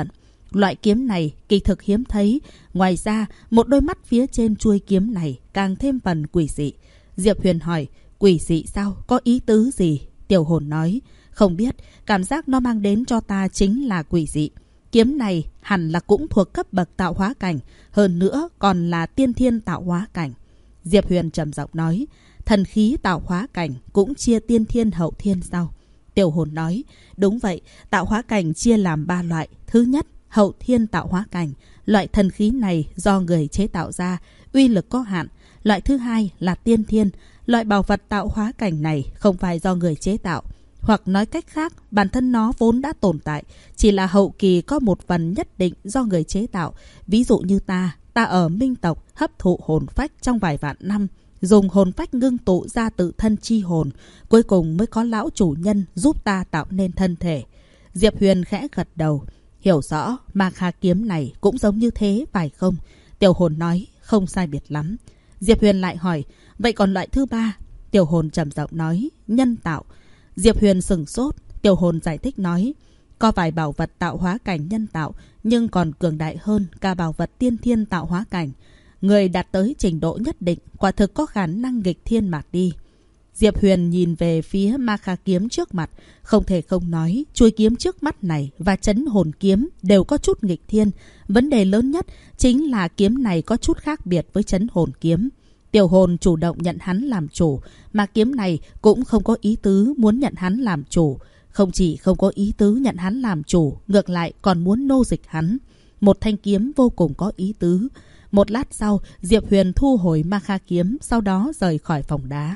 Loại kiếm này kỳ thực hiếm thấy. Ngoài ra, một đôi mắt phía trên chuôi kiếm này càng thêm phần quỷ dị. Diệp Huyền hỏi, quỷ dị sao? Có ý tứ gì? Tiểu hồn nói, không biết, cảm giác nó mang đến cho ta chính là quỷ dị. Kiếm này hẳn là cũng thuộc cấp bậc tạo hóa cảnh, hơn nữa còn là tiên thiên tạo hóa cảnh. Diệp Huyền trầm giọng nói, thần khí tạo hóa cảnh cũng chia tiên thiên hậu thiên sao? Tiểu hồn nói, đúng vậy, tạo hóa cảnh chia làm 3 loại. Thứ nhất, hậu thiên tạo hóa cảnh. Loại thần khí này do người chế tạo ra, uy lực có hạn. Loại thứ hai là tiên thiên. Loại bảo vật tạo hóa cảnh này không phải do người chế tạo. Hoặc nói cách khác, bản thân nó vốn đã tồn tại, chỉ là hậu kỳ có một phần nhất định do người chế tạo. Ví dụ như ta ở Minh tộc hấp thụ hồn phách trong vài vạn năm, dùng hồn phách ngưng tụ ra tự thân chi hồn, cuối cùng mới có lão chủ nhân giúp ta tạo nên thân thể. Diệp Huyền khẽ gật đầu, hiểu rõ, Ma Kha kiếm này cũng giống như thế phải không? Tiểu hồn nói, không sai biệt lắm. Diệp Huyền lại hỏi, vậy còn loại thứ ba? Tiểu hồn trầm giọng nói, nhân tạo. Diệp Huyền sửng sốt, tiểu hồn giải thích nói, có vài bảo vật tạo hóa cảnh nhân tạo, nhưng còn cường đại hơn cả bảo vật tiên thiên tạo hóa cảnh. Người đạt tới trình độ nhất định, quả thực có khả năng nghịch thiên mà đi. Diệp Huyền nhìn về phía Ma Kha kiếm trước mặt, không thể không nói, chuôi kiếm trước mắt này và chấn hồn kiếm đều có chút nghịch thiên. Vấn đề lớn nhất chính là kiếm này có chút khác biệt với chấn hồn kiếm. Tiểu hồn chủ động nhận hắn làm chủ, mà kiếm này cũng không có ý tứ muốn nhận hắn làm chủ. Không chỉ không có ý tứ nhận hắn làm chủ, ngược lại còn muốn nô dịch hắn. Một thanh kiếm vô cùng có ý tứ. Một lát sau, Diệp Huyền thu hồi Ma Kha kiếm, sau đó rời khỏi phòng đá.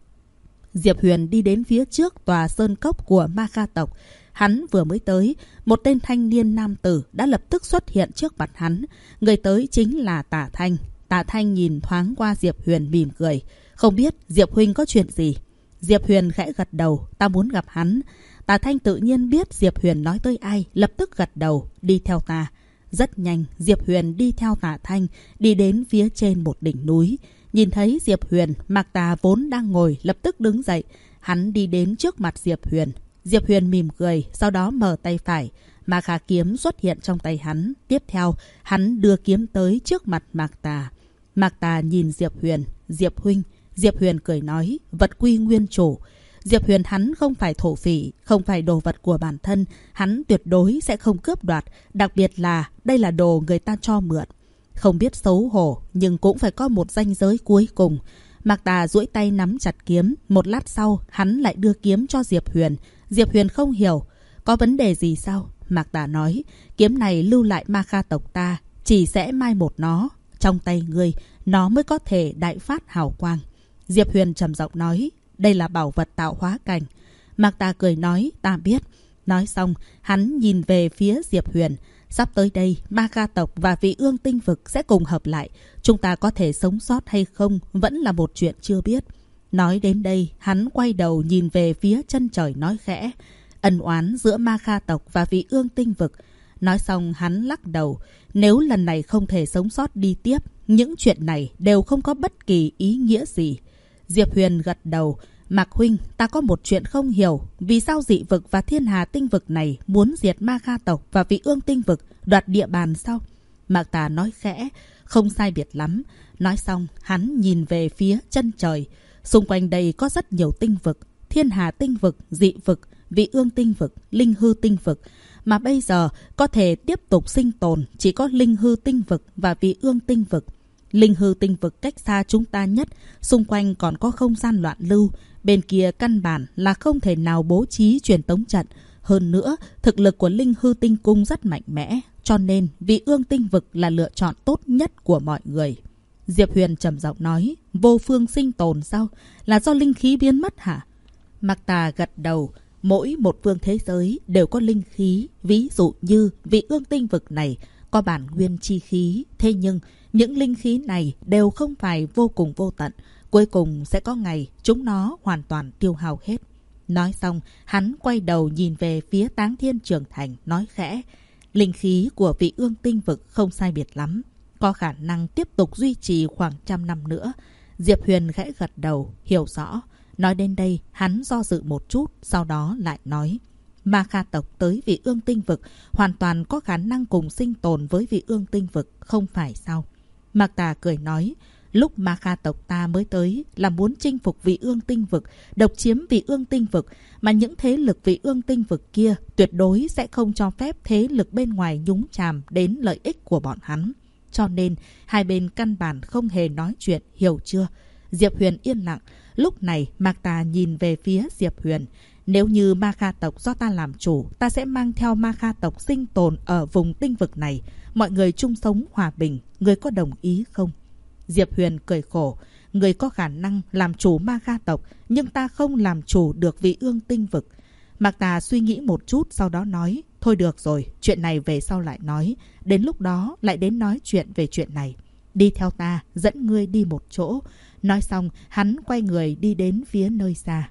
Diệp Huyền đi đến phía trước tòa sơn cốc của Ma Kha tộc. Hắn vừa mới tới, một tên thanh niên nam tử đã lập tức xuất hiện trước mặt hắn. Người tới chính là Tả Thanh. Tả Thanh nhìn thoáng qua Diệp Huyền mỉm cười. Không biết Diệp huynh có chuyện gì? Diệp Huyền khẽ gật đầu, ta muốn gặp hắn. Tả Thanh tự nhiên biết Diệp Huyền nói tới ai, lập tức gật đầu, đi theo ta. Rất nhanh, Diệp Huyền đi theo Tả Thanh, đi đến phía trên một đỉnh núi. Nhìn thấy Diệp Huyền, Mạc Tà vốn đang ngồi, lập tức đứng dậy. Hắn đi đến trước mặt Diệp Huyền. Diệp Huyền mỉm cười, sau đó mở tay phải. Ma Kha kiếm xuất hiện trong tay hắn. Tiếp theo, hắn đưa kiếm tới trước mặt Mạc Tà. Mạc Tà nhìn Diệp Huyền, Diệp huynh. Diệp Huyền cười nói, vật quy nguyên chủ. Diệp Huyền hắn không phải thổ phỉ, không phải đồ vật của bản thân. Hắn tuyệt đối sẽ không cướp đoạt, đặc biệt là đây là đồ người ta cho mượn. Không biết xấu hổ, nhưng cũng phải có một ranh giới cuối cùng. Mạc Tà duỗi tay nắm chặt kiếm. Một lát sau, hắn lại đưa kiếm cho Diệp Huyền. Diệp Huyền không hiểu. Có vấn đề gì sao? Mạc Tà nói, kiếm này lưu lại Ma Kha tộc ta, chỉ sẽ mai một nó. Trong tay ngươi, nó mới có thể đại phát hào quang. Diệp Huyền trầm giọng nói, đây là bảo vật tạo hóa cảnh. Mạc Tà cười nói, ta biết. Nói xong, hắn nhìn về phía Diệp Huyền. Sắp tới đây, Ma Kha tộc và Vị Ương tinh vực sẽ cùng hợp lại. Chúng ta có thể sống sót hay không vẫn là một chuyện chưa biết. Nói đến đây, hắn quay đầu nhìn về phía chân trời nói khẽ, ân oán giữa Ma Kha tộc và Vị Ương tinh vực. Nói xong hắn lắc đầu, nếu lần này không thể sống sót đi tiếp, những chuyện này đều không có bất kỳ ý nghĩa gì. Diệp Huyền gật đầu, Mạc huynh, ta có một chuyện không hiểu, vì sao dị vực và Thiên Hà tinh vực này muốn diệt Ma Kha tộc và Vị Ương tinh vực, đoạt địa bàn sao? Mạc Tà nói khẽ, không sai biệt lắm. Nói xong, hắn nhìn về phía chân trời. Xung quanh đây có rất nhiều tinh vực, Thiên Hà tinh vực, dị vực, Vị Ương tinh vực, Linh Hư tinh vực. Mà bây giờ có thể tiếp tục sinh tồn chỉ có Linh Hư tinh vực và Vị Ương tinh vực. Linh Hư tinh vực cách xa chúng ta nhất, xung quanh còn có không gian loạn lưu. Bên kia căn bản là không thể nào bố trí truyền tống trận. Hơn nữa, thực lực của Linh Hư tinh cung rất mạnh mẽ, cho nên Vị Ương tinh vực là lựa chọn tốt nhất của mọi người. Diệp Huyền trầm giọng nói, vô phương sinh tồn sao? Là do linh khí biến mất hả? Mạc Tà gật đầu, mỗi một phương thế giới đều có linh khí. Ví dụ như Vị Ương tinh vực này có bản nguyên chi khí. Thế nhưng những linh khí này đều không phải vô cùng vô tận. Cuối cùng sẽ có ngày chúng nó hoàn toàn tiêu hao hết. Nói xong, hắn quay đầu nhìn về phía Táng Thiên Trường Thành, nói khẽ, linh khí của Vị Ương tinh vực không sai biệt lắm, có khả năng tiếp tục duy trì khoảng 100 năm nữa. Diệp Huyền khẽ gật đầu, hiểu rõ. Nói đến đây, hắn do dự một chút, sau đó lại nói, Ma Kha tộc tới Vị Ương Tinh Vực hoàn toàn có khả năng cùng sinh tồn với Vị Ương Tinh Vực, không phải sao? Mạc Tà cười nói, lúc Ma Kha tộc ta mới tới là muốn chinh phục Vị Ương Tinh Vực, độc chiếm Vị Ương Tinh Vực, mà những thế lực Vị Ương Tinh Vực kia tuyệt đối sẽ không cho phép thế lực bên ngoài nhúng chàm đến lợi ích của bọn hắn. Cho nên hai bên căn bản không hề nói chuyện, hiểu chưa? Diệp Huyền yên lặng. Lúc này Mạc Tà nhìn về phía Diệp Huyền. Nếu như Ma Kha tộc do ta làm chủ, ta sẽ mang theo Ma Kha tộc sinh tồn ở vùng tinh vực này. Mọi người chung sống hòa bình, người có đồng ý không? Diệp Huyền cười khổ. Người có khả năng làm chủ Ma Kha tộc, nhưng ta không làm chủ được Vị Ương Tinh Vực. Mạc Tà suy nghĩ một chút, sau đó nói, thôi được rồi, chuyện này về sau lại nói. Đến lúc đó lại đến nói chuyện về chuyện này. Đi theo ta, dẫn ngươi đi một chỗ. Nói xong, hắn quay người đi đến phía nơi xa.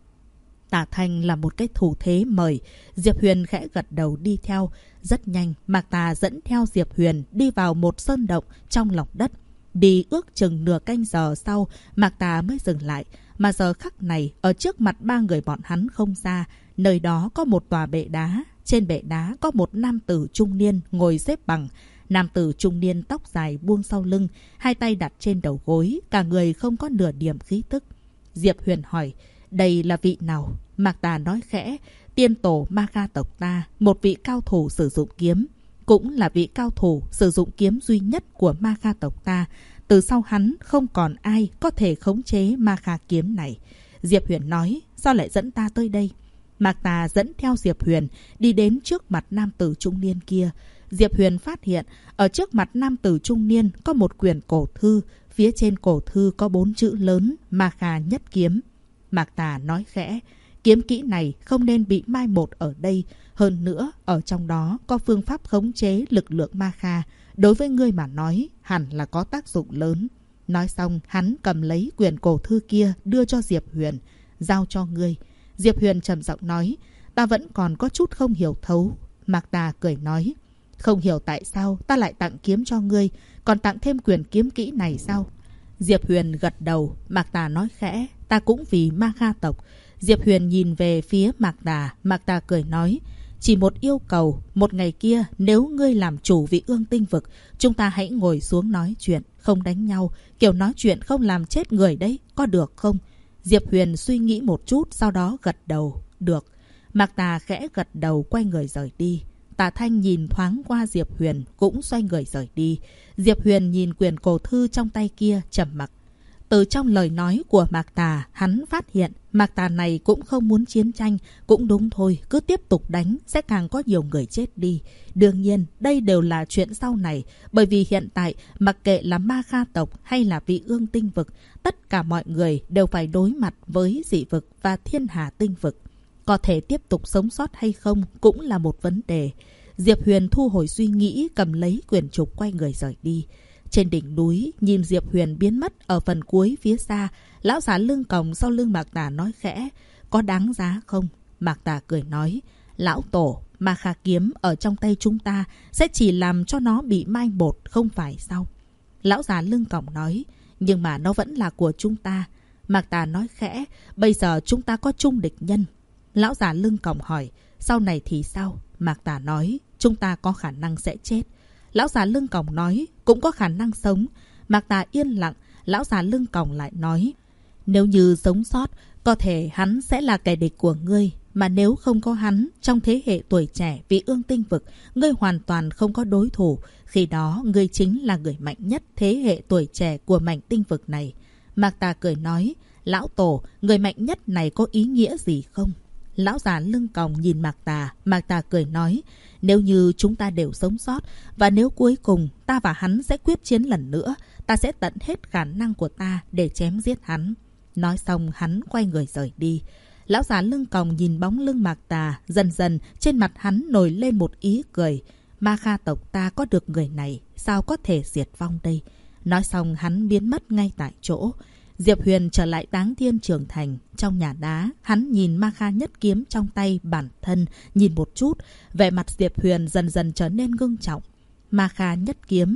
Tả Thanh là một cái thủ thế mời. Diệp Huyền khẽ gật đầu đi theo. Rất nhanh, Mạc Tà dẫn theo Diệp Huyền đi vào một sơn động trong lòng đất. Đi ước chừng nửa canh giờ sau, Mạc Tà mới dừng lại. Mà giờ khắc này, ở trước mặt ba người bọn hắn không xa, nơi đó có một tòa bệ đá. Trên bệ đá có một nam tử trung niên ngồi xếp bằng. Nam tử trung niên tóc dài buông sau lưng, hai tay đặt trên đầu gối, cả người không có nửa điểm khí tức. Diệp Huyền hỏi, đây là vị nào? Mạc Tà nói khẽ, tiên tổ Ma Kha tộc ta, một vị cao thủ sử dụng kiếm. Cũng là vị cao thủ sử dụng kiếm duy nhất của Ma Kha tộc ta. Từ sau hắn không còn ai có thể khống chế Ma Kha kiếm này. Diệp Huyền nói, sao lại dẫn ta tới đây? Mạc Tà dẫn theo Diệp Huyền đi đến trước mặt nam tử trung niên kia. Diệp Huyền phát hiện ở trước mặt nam tử trung niên có một quyển cổ thư. Phía trên cổ thư có 4 chữ lớn, Ma Kha nhất kiếm. Mạc Tà nói khẽ, kiếm kỹ này không nên bị mai một ở đây. Hơn nữa, ở trong đó có phương pháp khống chế lực lượng Ma Kha. Đối với ngươi mà nói, hẳn là có tác dụng lớn. Nói xong, hắn cầm lấy quyển cổ thư kia đưa cho Diệp Huyền. Giao cho ngươi. Diệp Huyền trầm giọng nói, ta vẫn còn có chút không hiểu thấu. Mạc Tà cười nói, không hiểu tại sao ta lại tặng kiếm cho ngươi, còn tặng thêm quyền kiếm kỹ này sao? Diệp Huyền gật đầu. Mạc Tà nói khẽ, ta cũng vì Ma Kha tộc. Diệp Huyền nhìn về phía Mạc Tà. Mạc Tà cười nói, chỉ một yêu cầu, một ngày kia nếu ngươi làm chủ Vị Ương Tinh Vực, chúng ta hãy ngồi xuống nói chuyện, không đánh nhau, kiểu nói chuyện không làm chết người đấy, có được không? Diệp Huyền suy nghĩ một chút, sau đó gật đầu, được. Mạc Tà khẽ gật đầu, quay người rời đi. Tả Thanh nhìn thoáng qua Diệp Huyền, cũng xoay người rời đi. Diệp Huyền nhìn quyển cổ thư trong tay kia, trầm mặc. Từ trong lời nói của Mạc Tà, hắn phát hiện Mạc Tà này cũng không muốn chiến tranh. Cũng đúng thôi, cứ tiếp tục đánh sẽ càng có nhiều người chết đi. Đương nhiên, đây đều là chuyện sau này. Bởi vì hiện tại, mặc kệ là Ma Kha tộc hay là Vị Ương Tinh Vực, tất cả mọi người đều phải đối mặt với dị vực và Thiên Hà Tinh Vực. Có thể tiếp tục sống sót hay không cũng là một vấn đề. Diệp Huyền thu hồi suy nghĩ, cầm lấy quyển trục quay người rời đi. Trên đỉnh núi, nhìn Diệp Huyền biến mất ở phần cuối phía xa, lão già lưng còng sau lưng Mạc Tà nói khẽ, có đáng giá không? Mạc Tà cười nói, lão tổ, Ma Kha kiếm ở trong tay chúng ta sẽ chỉ làm cho nó bị mai một, không phải sao? Lão già lưng còng nói, nhưng mà nó vẫn là của chúng ta. Mạc Tà nói khẽ, bây giờ chúng ta có chung địch nhân. Lão già lưng còng hỏi, sau này thì sao? Mạc Tà nói, chúng ta có khả năng sẽ chết. Lão già lưng còng nói, cũng có khả năng sống. Mạc Tà yên lặng. Lão già lưng còng lại nói, nếu như sống sót, có thể hắn sẽ là kẻ địch của ngươi. Mà nếu không có hắn, trong thế hệ tuổi trẻ Vị Ương Tinh Vực, ngươi hoàn toàn không có đối thủ. Khi đó, ngươi chính là người mạnh nhất thế hệ tuổi trẻ của mảnh tinh vực này. Mạc Tà cười nói, lão tổ, người mạnh nhất này có ý nghĩa gì không? Lão già lưng còng nhìn Mạc Tà cười nói, nếu như chúng ta đều sống sót, và nếu cuối cùng ta và hắn sẽ quyết chiến lần nữa, ta sẽ tận hết khả năng của ta để chém giết hắn. Nói xong hắn quay người rời đi. Lão già lưng còng nhìn bóng lưng Mạc Tà, dần dần trên mặt hắn nổi lên một ý cười. Ma Kha tộc ta có được người này, sao có thể diệt vong đây? Nói xong hắn biến mất ngay tại chỗ. Diệp Huyền trở lại Táng Thiên Trường Thành. Trong nhà đá, hắn nhìn Ma Kha nhất kiếm trong tay bản thân, nhìn một chút, vẻ mặt Diệp Huyền dần dần trở nên ngưng trọng. Ma Kha nhất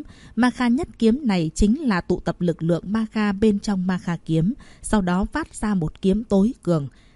kiếm này chính là tụ tập lực lượng Ma Kha bên trong Ma Kha kiếm, sau đó phát ra một kiếm tối cường.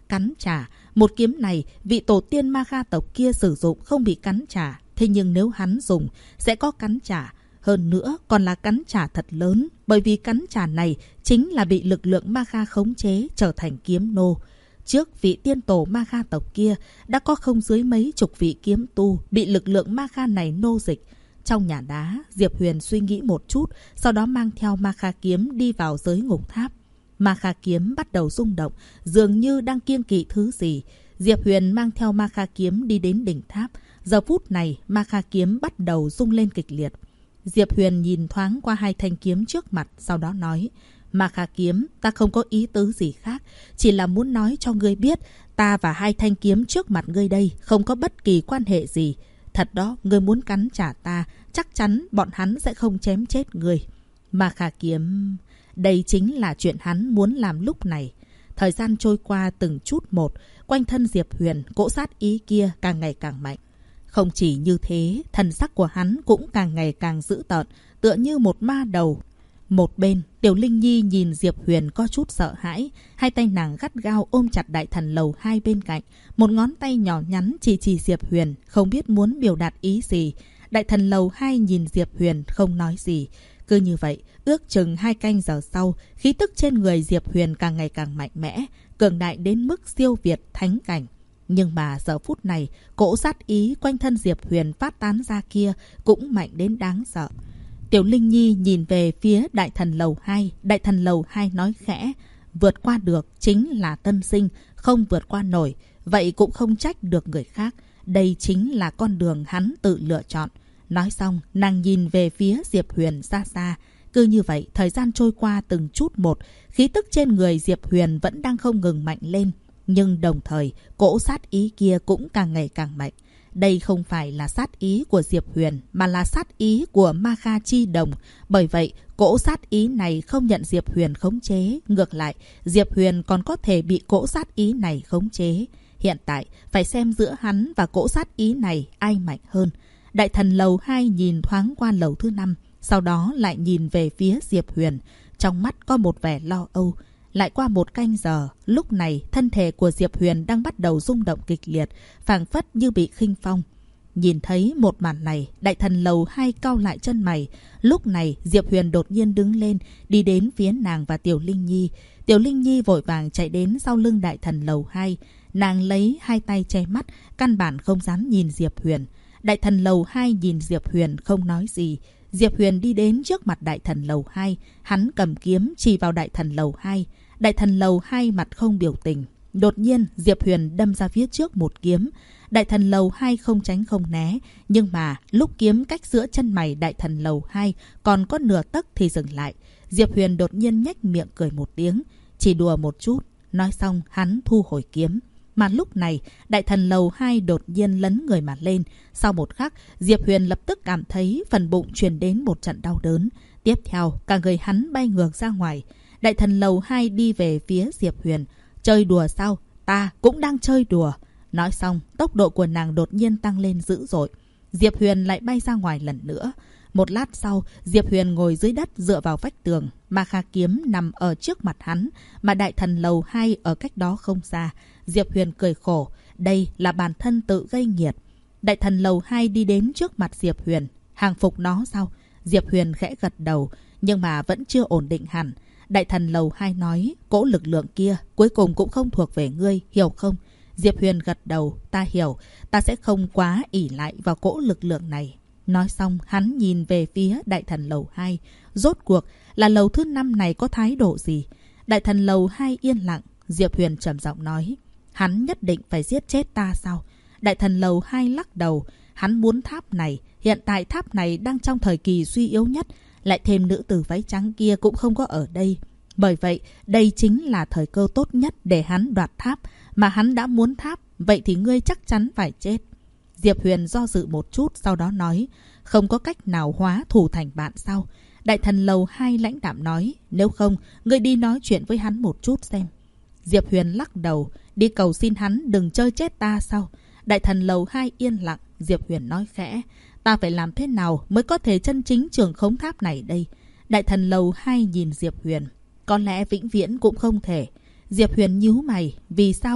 cắn trả. Một kiếm này, vị tổ tiên Ma Kha tộc kia sử dụng không bị cắn trả. Thế nhưng nếu hắn dùng, sẽ có cắn trả. Hơn nữa, còn là cắn trả thật lớn. Bởi vì cắn trả này chính là bị lực lượng Ma Kha khống chế trở thành kiếm nô. Trước vị tiên tổ Ma Kha tộc kia, đã có không dưới mấy chục vị kiếm tu bị lực lượng Ma Kha này nô dịch. Trong nhà đá, Diệp Huyền suy nghĩ một chút, sau đó mang theo Ma Kha kiếm đi vào giới ngục tháp. Ma Kha kiếm bắt đầu rung động, dường như đang kiêng kỵ thứ gì. Diệp Huyền mang theo Ma Kha kiếm đi đến đỉnh tháp. Giờ phút này, Ma Kha kiếm bắt đầu rung lên kịch liệt. Diệp Huyền nhìn thoáng qua hai thanh kiếm trước mặt, sau đó nói: Ma Kha kiếm, ta không có ý tứ gì khác, chỉ là muốn nói cho ngươi biết, ta và hai thanh kiếm trước mặt ngươi đây không có bất kỳ quan hệ gì. Thật đó, ngươi muốn cắn trả ta, chắc chắn bọn hắn sẽ không chém chết ngươi. Ma Kha kiếm... Đây chính là chuyện hắn muốn làm lúc này. Thời gian trôi qua từng chút một, quanh thân Diệp Huyền, cỗ sát ý kia càng ngày càng mạnh. Không chỉ như thế, thần sắc của hắn cũng càng ngày càng dữ tợn, tựa như một ma đầu. Một bên, Tiểu Linh Nhi nhìn Diệp Huyền có chút sợ hãi, hai tay nàng gắt gao ôm chặt Đại Thần Lầu 2 bên cạnh, một ngón tay nhỏ nhắn chỉ Diệp Huyền, không biết muốn biểu đạt ý gì. Đại Thần Lầu 2 nhìn Diệp Huyền không nói gì. Cứ như vậy, ước chừng 2 canh giờ sau, khí tức trên người Diệp Huyền càng ngày càng mạnh mẽ, cường đại đến mức siêu việt thánh cảnh. Nhưng mà giờ phút này, cỗ sát ý quanh thân Diệp Huyền phát tán ra kia cũng mạnh đến đáng sợ. Tiểu Linh Nhi nhìn về phía Đại Thần Lầu 2. Đại Thần Lầu 2 nói khẽ: vượt qua được chính là tân sinh, không vượt qua nổi, vậy cũng không trách được người khác. Đây chính là con đường hắn tự lựa chọn. Nói xong, nàng nhìn về phía Diệp Huyền xa xa. Cứ như vậy, thời gian trôi qua từng chút một, khí tức trên người Diệp Huyền vẫn đang không ngừng mạnh lên. Nhưng đồng thời, cỗ sát ý kia cũng càng ngày càng mạnh. Đây không phải là sát ý của Diệp Huyền, mà là sát ý của Ma Kha Chi Đồng. Bởi vậy, cỗ sát ý này không nhận Diệp Huyền khống chế. Ngược lại, Diệp Huyền còn có thể bị cỗ sát ý này khống chế. Hiện tại, phải xem giữa hắn và cỗ sát ý này ai mạnh hơn. Đại Thần Lầu 2 nhìn thoáng qua lầu thứ 5, sau đó lại nhìn về phía Diệp Huyền. Trong mắt có một vẻ lo âu. Lại qua 1 canh giờ, lúc này thân thể của Diệp Huyền đang bắt đầu rung động kịch liệt, phảng phất như bị khinh phong. Nhìn thấy một màn này, Đại Thần Lầu 2 cau lại chân mày. Lúc này, Diệp Huyền đột nhiên đứng lên, đi đến phía nàng và Tiểu Linh Nhi. Tiểu Linh Nhi vội vàng chạy đến sau lưng Đại Thần Lầu 2. Nàng lấy hai tay che mắt, căn bản không dám nhìn Diệp Huyền. Đại Thần Lầu 2 nhìn Diệp Huyền không nói gì. Diệp Huyền đi đến trước mặt Đại Thần Lầu 2. Hắn cầm kiếm chỉ vào Đại Thần Lầu 2. Đại Thần Lầu 2 mặt không biểu tình. Đột nhiên, Diệp Huyền đâm ra phía trước một kiếm. Đại Thần Lầu 2 không tránh không né. Nhưng mà, lúc kiếm cách giữa chân mày Đại Thần Lầu 2 còn có nửa tấc thì dừng lại. Diệp Huyền đột nhiên nhếch miệng cười một tiếng. Chỉ đùa một chút. Nói xong, hắn thu hồi kiếm. Mà lúc này, Đại Thần Lầu 2 đột nhiên lấn người mà lên. Sau một khắc, Diệp Huyền lập tức cảm thấy phần bụng truyền đến một trận đau đớn. Tiếp theo, cả người hắn bay ngược ra ngoài. Đại Thần Lầu 2 đi về phía Diệp Huyền. Chơi đùa sao? Ta cũng đang chơi đùa. Nói xong, tốc độ của nàng đột nhiên tăng lên dữ dội. Diệp Huyền lại bay ra ngoài lần nữa. Một lát sau, Diệp Huyền ngồi dưới đất dựa vào vách tường. Ma Kha kiếm nằm ở trước mặt hắn, mà Đại Thần Lầu 2 ở cách đó không xa. Diệp Huyền cười khổ. Đây là bản thân tự gây nghiệt. Đại Thần Lầu 2 đi đến trước mặt Diệp Huyền. Hàng phục nó sao? Diệp Huyền khẽ gật đầu, nhưng mà vẫn chưa ổn định hẳn. Đại Thần Lầu 2 nói, cỗ lực lượng kia cuối cùng cũng không thuộc về ngươi, hiểu không? Diệp Huyền gật đầu, ta hiểu, ta sẽ không quá ỷ lại vào cỗ lực lượng này. Nói xong, hắn nhìn về phía Đại Thần Lầu 2. Rốt cuộc là lầu thứ 5 này có thái độ gì? Đại Thần Lầu 2 yên lặng. Diệp Huyền trầm giọng nói, hắn nhất định phải giết chết ta sao? Đại Thần Lầu 2 lắc đầu. Hắn muốn tháp này. Hiện tại tháp này đang trong thời kỳ suy yếu nhất. Lại thêm nữ tử váy trắng kia cũng không có ở đây. Bởi vậy, đây chính là thời cơ tốt nhất để hắn đoạt tháp. Mà hắn đã muốn tháp, vậy thì ngươi chắc chắn phải chết. Diệp Huyền do dự một chút, sau đó nói, không có cách nào hóa thù thành bạn sao? Đại Thần Lầu 2 lãnh đạm nói, nếu không, ngươi đi nói chuyện với hắn một chút xem. Diệp Huyền lắc đầu, đi cầu xin hắn đừng chơi chết ta sao? Đại Thần Lầu 2 yên lặng. Diệp Huyền nói khẽ, ta phải làm thế nào mới có thể chân chính trưởng khống tháp này đây? Đại Thần Lầu 2 nhìn Diệp Huyền, có lẽ vĩnh viễn cũng không thể. Diệp Huyền nhíu mày, vì sao?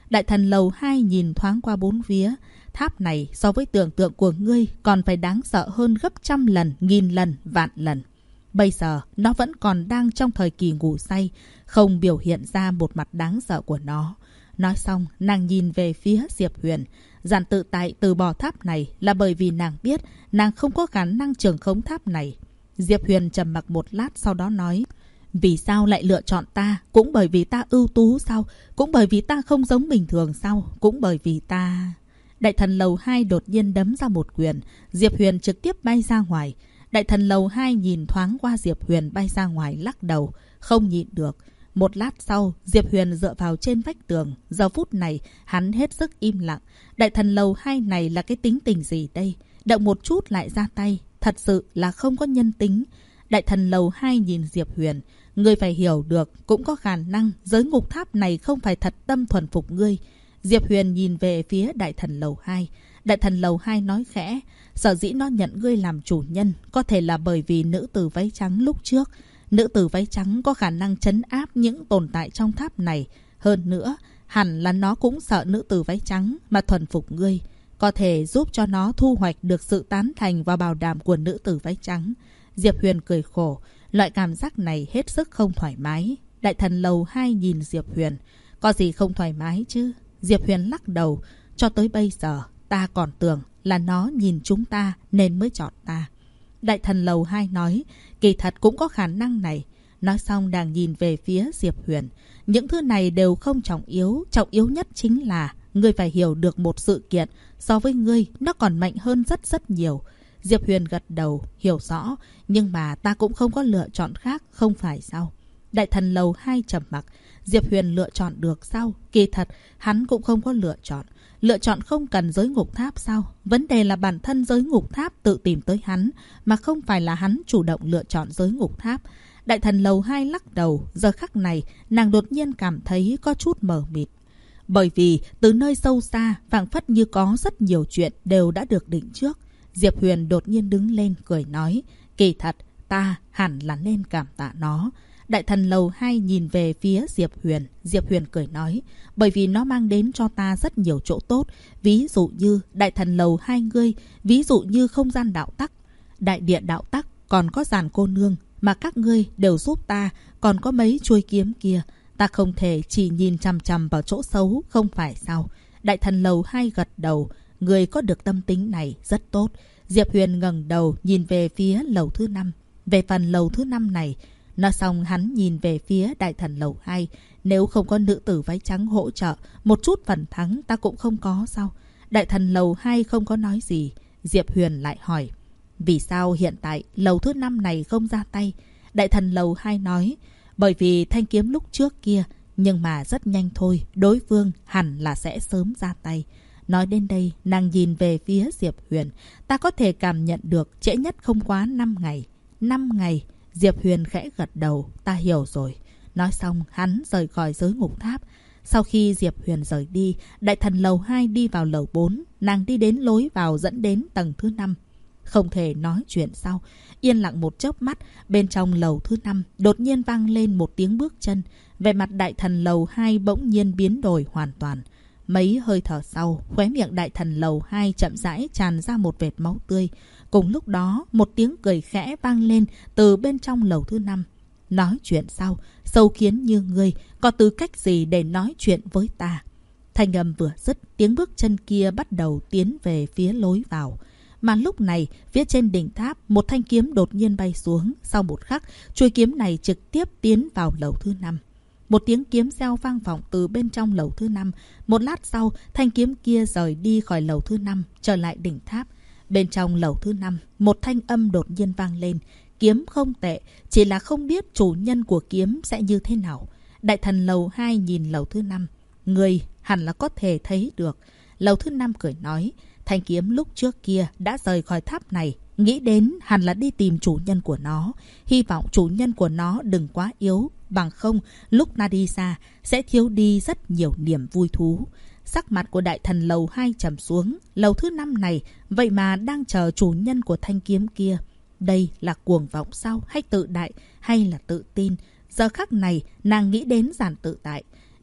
Đại thần lầu 2 nhìn thoáng qua bốn phía. Tháp này so với tưởng tượng của ngươi còn phải đáng sợ hơn gấp trăm lần, nghìn lần, vạn lần. Bây giờ nó vẫn còn đang trong thời kỳ ngủ say, không biểu hiện ra một mặt đáng sợ của nó. Nói xong, nàng nhìn về phía Diệp Huyền. Giản tự tại từ bỏ tháp này là bởi vì nàng biết nàng không có khả năng trưởng khống tháp này. Diệp Huyền trầm mặc một lát sau đó nói: vì sao lại lựa chọn ta? Cũng bởi vì ta ưu tú sao? Cũng bởi vì ta không giống bình thường sao? Cũng bởi vì ta... Đại thần lầu 2 đột nhiên đấm ra một quyền. Diệp Huyền trực tiếp bay ra ngoài. Đại thần lầu 2 nhìn thoáng qua Diệp Huyền bay ra ngoài lắc đầu, không nhịn được. Một lát sau, Diệp Huyền dựa vào trên vách tường. Giờ phút này, hắn hết sức im lặng. Đại thần lầu 2 này là cái tính tình gì đây? Động một chút lại ra tay. Thật sự là không có nhân tính. Đại thần lầu 2 nhìn Diệp Huyền. Ngươi phải hiểu được, cũng có khả năng giới ngục tháp này không phải thật tâm thuần phục ngươi. Diệp Huyền nhìn về phía đại thần lầu 2. Đại thần lầu 2 nói khẽ, sở dĩ nó nhận ngươi làm chủ nhân có thể là bởi vì nữ tử váy trắng lúc trước. Nữ tử váy trắng có khả năng trấn áp những tồn tại trong tháp này. Hơn nữa, hẳn là nó cũng sợ nữ tử váy trắng mà thuần phục ngươi. Có thể giúp cho nó thu hoạch được sự tán thành và bảo đảm của nữ tử váy trắng. Diệp Huyền cười khổ. Loại cảm giác này hết sức không thoải mái. Đại thần lầu 2 nhìn Diệp Huyền. Có gì không thoải mái chứ? Diệp Huyền lắc đầu. Cho tới bây giờ, ta còn tưởng là nó nhìn chúng ta nên mới chọn ta. Đại thần lầu 2 nói, kỳ thật cũng có khả năng này. Nói xong đang nhìn về phía Diệp Huyền. Những thứ này đều không trọng yếu. Trọng yếu nhất chính là ngươi phải hiểu được một sự kiện. So với ngươi, nó còn mạnh hơn rất nhiều. Diệp Huyền gật đầu, hiểu rõ. Nhưng mà ta cũng không có lựa chọn khác, không phải sao? Đại thần lầu 2 trầm mặc. Diệp Huyền lựa chọn được sao? Kỳ thật, hắn cũng không có lựa chọn. Lựa chọn không cần giới ngục tháp sao? Vấn đề là bản thân giới ngục tháp tự tìm tới hắn, mà không phải là hắn chủ động lựa chọn giới ngục tháp. Đại thần lầu 2 lắc đầu. Giờ khắc này, nàng đột nhiên cảm thấy có chút mờ mịt. Bởi vì từ nơi sâu xa, phảng phất như có rất nhiều chuyện đều đã được định trước. Diệp Huyền đột nhiên đứng lên cười nói, kỳ thật, ta hẳn là nên cảm tạ nó. Đại thần lầu 2 nhìn về phía Diệp Huyền. Diệp Huyền cười nói, bởi vì nó mang đến cho ta rất nhiều chỗ tốt. Ví dụ như đại thần lầu 2 ngươi, ví dụ như không gian đạo tắc, đại điện đạo tắc, còn có giàn cô nương mà các ngươi đều giúp ta, còn có mấy chuôi kiếm kia. Ta không thể chỉ nhìn chằm chằm vào chỗ xấu, không phải sao? Đại thần lầu 2 gật đầu. Người có được tâm tính này rất tốt. Diệp Huyền ngẩng đầu nhìn về phía lầu thứ 5. Về phần lầu thứ 5 này, nói xong hắn nhìn về phía đại thần lầu 2. Nếu không có nữ tử váy trắng hỗ trợ, một chút phần thắng ta cũng không có sao? Đại thần lầu 2 không có nói gì. Diệp Huyền lại hỏi, vì sao hiện tại lầu thứ 5 này không ra tay? Đại thần lầu 2 nói, bởi vì thanh kiếm lúc trước kia, nhưng mà rất nhanh thôi, đối phương hẳn là sẽ sớm ra tay. Nói đến đây, nàng nhìn về phía Diệp Huyền. Ta có thể cảm nhận được trễ nhất không quá 5 ngày. 5 ngày. Diệp Huyền khẽ gật đầu. Ta hiểu rồi. Nói xong, hắn rời khỏi giới ngục tháp. Sau khi Diệp Huyền rời đi, đại thần lầu 2 đi vào lầu 4. Nàng đi đến lối vào dẫn đến tầng thứ 5. Không thể nói chuyện sau. Yên lặng một chớp mắt, bên trong lầu thứ 5 đột nhiên vang lên một tiếng bước chân. Về mặt đại thần lầu 2 bỗng nhiên biến đổi hoàn toàn. Mấy hơi thở sau, khóe miệng đại thần lầu 2 chậm rãi tràn ra một vệt máu tươi. Cùng lúc đó, một tiếng cười khẽ vang lên từ bên trong lầu thứ 5. Nói chuyện sao? Sâu kiến như ngươi, có tư cách gì để nói chuyện với ta? Thanh âm vừa dứt, tiếng bước chân kia bắt đầu tiến về phía lối vào. Mà lúc này, phía trên đỉnh tháp, một thanh kiếm đột nhiên bay xuống. Sau một khắc, chuôi kiếm này trực tiếp tiến vào lầu thứ 5. Một tiếng kiếm reo vang vọng từ bên trong lầu thứ 5. Một lát sau, thanh kiếm kia rời đi khỏi lầu thứ 5, trở lại đỉnh tháp. Bên trong lầu thứ 5, một thanh âm đột nhiên vang lên. Kiếm không tệ, chỉ là không biết chủ nhân của kiếm sẽ như thế nào. Đại thần lầu 2 nhìn lầu thứ 5. Người hẳn là có thể thấy được. Lầu thứ 5 cười nói, thanh kiếm lúc trước kia đã rời khỏi tháp này. Nghĩ đến hẳn là đi tìm chủ nhân của nó. Hy vọng chủ nhân của nó đừng quá yếu. Bằng không, lúc na đi xa, sẽ thiếu đi rất nhiều niềm vui thú. Sắc mặt của đại thần lầu 2 trầm xuống. Lầu thứ 5 này, vậy mà đang chờ chủ nhân của thanh kiếm kia. Đây là cuồng vọng sao? Hay tự đại? Hay là tự tin? Giờ khắc này, nàng nghĩ đến giản tự tại.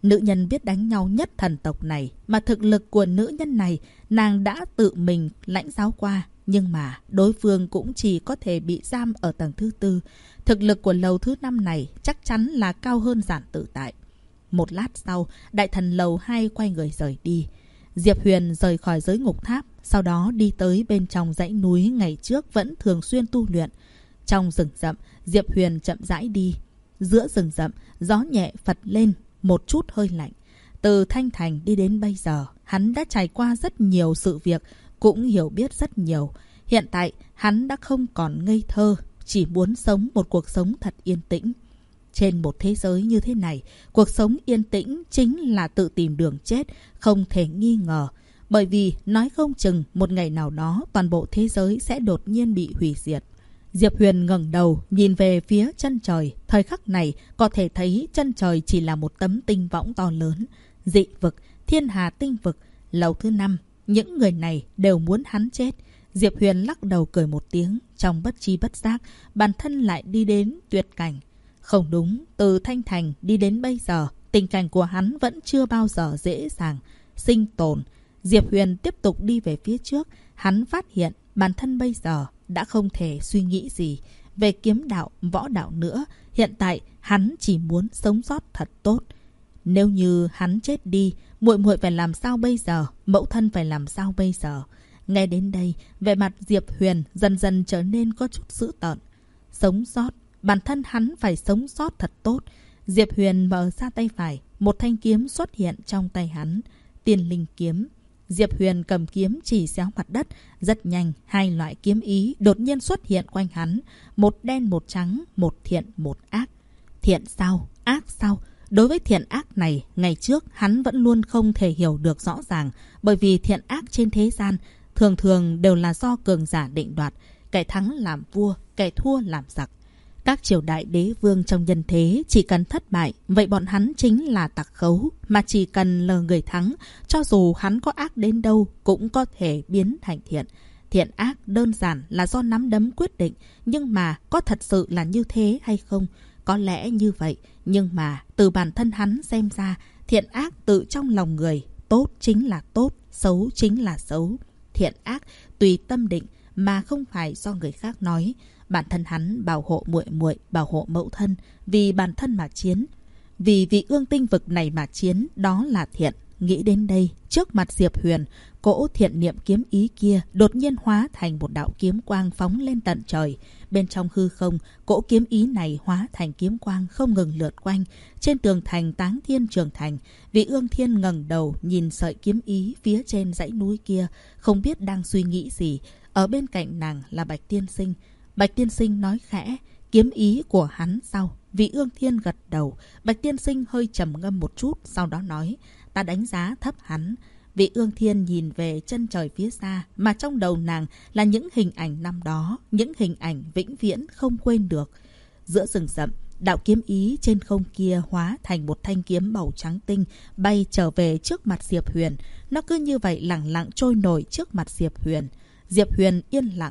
Nữ nhân biết đánh nhau nhất thần tộc này, mà thực lực của nữ nhân này nàng đã tự mình lãnh giáo qua. Nhưng mà đối phương cũng chỉ có thể bị giam ở tầng thứ 4. Thực lực của lầu thứ 5 này chắc chắn là cao hơn Giản Tự Tại. Một lát sau, đại thần lầu 2 quay người rời đi. Diệp Huyền rời khỏi giới ngục tháp, sau đó đi tới bên trong dãy núi ngày trước vẫn thường xuyên tu luyện. Trong rừng rậm, Diệp Huyền chậm rãi đi. Giữa rừng rậm, gió nhẹ phật lên, một chút hơi lạnh. Từ Thanh Thành đi đến bây giờ, hắn đã trải qua rất nhiều sự việc, cũng hiểu biết rất nhiều. Hiện tại, hắn đã không còn ngây thơ, chỉ muốn sống một cuộc sống thật yên tĩnh. Trên một thế giới như thế này, cuộc sống yên tĩnh chính là tự tìm đường chết, không thể nghi ngờ. Bởi vì nói không chừng một ngày nào đó toàn bộ thế giới sẽ đột nhiên bị hủy diệt. Diệp Huyền ngẩng đầu nhìn về phía chân trời. Thời khắc này có thể thấy chân trời chỉ là một tấm tinh võng to lớn. Dị vực, thiên hà tinh vực, lầu thứ 5. Những người này đều muốn hắn chết. Diệp Huyền lắc đầu cười một tiếng. Trong bất chi bất giác, bản thân lại đi đến tuyệt cảnh. Không đúng, từ Thanh Thành đi đến bây giờ, tình cảnh của hắn vẫn chưa bao giờ dễ dàng sinh tồn. Diệp Huyền tiếp tục đi về phía trước. Hắn phát hiện bản thân bây giờ đã không thể suy nghĩ gì về kiếm đạo, võ đạo nữa. Hiện tại hắn chỉ muốn sống sót thật tốt. Nếu như hắn chết đi, muội muội phải làm sao bây giờ? Mẫu thân phải làm sao bây giờ? Nghe đến đây, vẻ mặt Diệp Huyền dần dần trở nên có chút dữ tợn. Sống sót, bản thân hắn phải sống sót thật tốt. Diệp Huyền mở ra tay phải, một thanh kiếm xuất hiện trong tay hắn. Tiên linh kiếm. Diệp Huyền cầm kiếm chỉ xéo mặt đất. Rất nhanh, hai loại kiếm ý đột nhiên xuất hiện quanh hắn. Một đen một trắng, một thiện một ác. Thiện sao? Ác sao? Đối với thiện ác này, ngày trước hắn vẫn luôn không thể hiểu được rõ ràng. Bởi vì thiện ác trên thế gian thường thường đều là do cường giả định đoạt. Kẻ thắng làm vua, kẻ thua làm giặc. Các triều đại đế vương trong nhân thế chỉ cần thất bại, vậy bọn hắn chính là tặc khấu. Mà chỉ cần là người thắng, cho dù hắn có ác đến đâu cũng có thể biến thành thiện. Thiện ác đơn giản là do nắm đấm quyết định. Nhưng mà có thật sự là như thế hay không? Có lẽ như vậy. Nhưng mà từ bản thân hắn xem ra, thiện ác tự trong lòng người. Tốt chính là tốt, xấu chính là xấu. Thiện ác tùy tâm định mà không phải do người khác nói. Bản thân hắn bảo hộ muội muội, bảo hộ mẫu thân, vì bản thân mà chiến. Vì vị ương tinh vực này mà chiến, đó là thiện. Nghĩ đến đây, trước mặt Diệp Huyền, cỗ thiện niệm kiếm ý kia đột nhiên hóa thành một đạo kiếm quang phóng lên tận trời. Bên trong hư không, cỗ kiếm ý này hóa thành kiếm quang không ngừng lượt quanh. Trên tường thành Táng Thiên Trường Thành, vị ương thiên ngẩng đầu nhìn sợi kiếm ý phía trên dãy núi kia, không biết đang suy nghĩ gì. Ở bên cạnh nàng là Bạch Tiên Sinh. Bạch Tiên Sinh nói khẽ, kiếm ý của hắn sao? Vị ương thiên gật đầu. Bạch Tiên Sinh hơi trầm ngâm một chút, sau đó nói, ta đánh giá thấp hắn. Vị ương thiên nhìn về chân trời phía xa, mà trong đầu nàng là những hình ảnh năm đó, những hình ảnh vĩnh viễn không quên được. Giữa rừng rậm, đạo kiếm ý trên không kia hóa thành một thanh kiếm màu trắng tinh, bay trở về trước mặt Diệp Huyền. Nó cứ như vậy lẳng lặng trôi nổi trước mặt Diệp Huyền. Diệp Huyền yên lặng.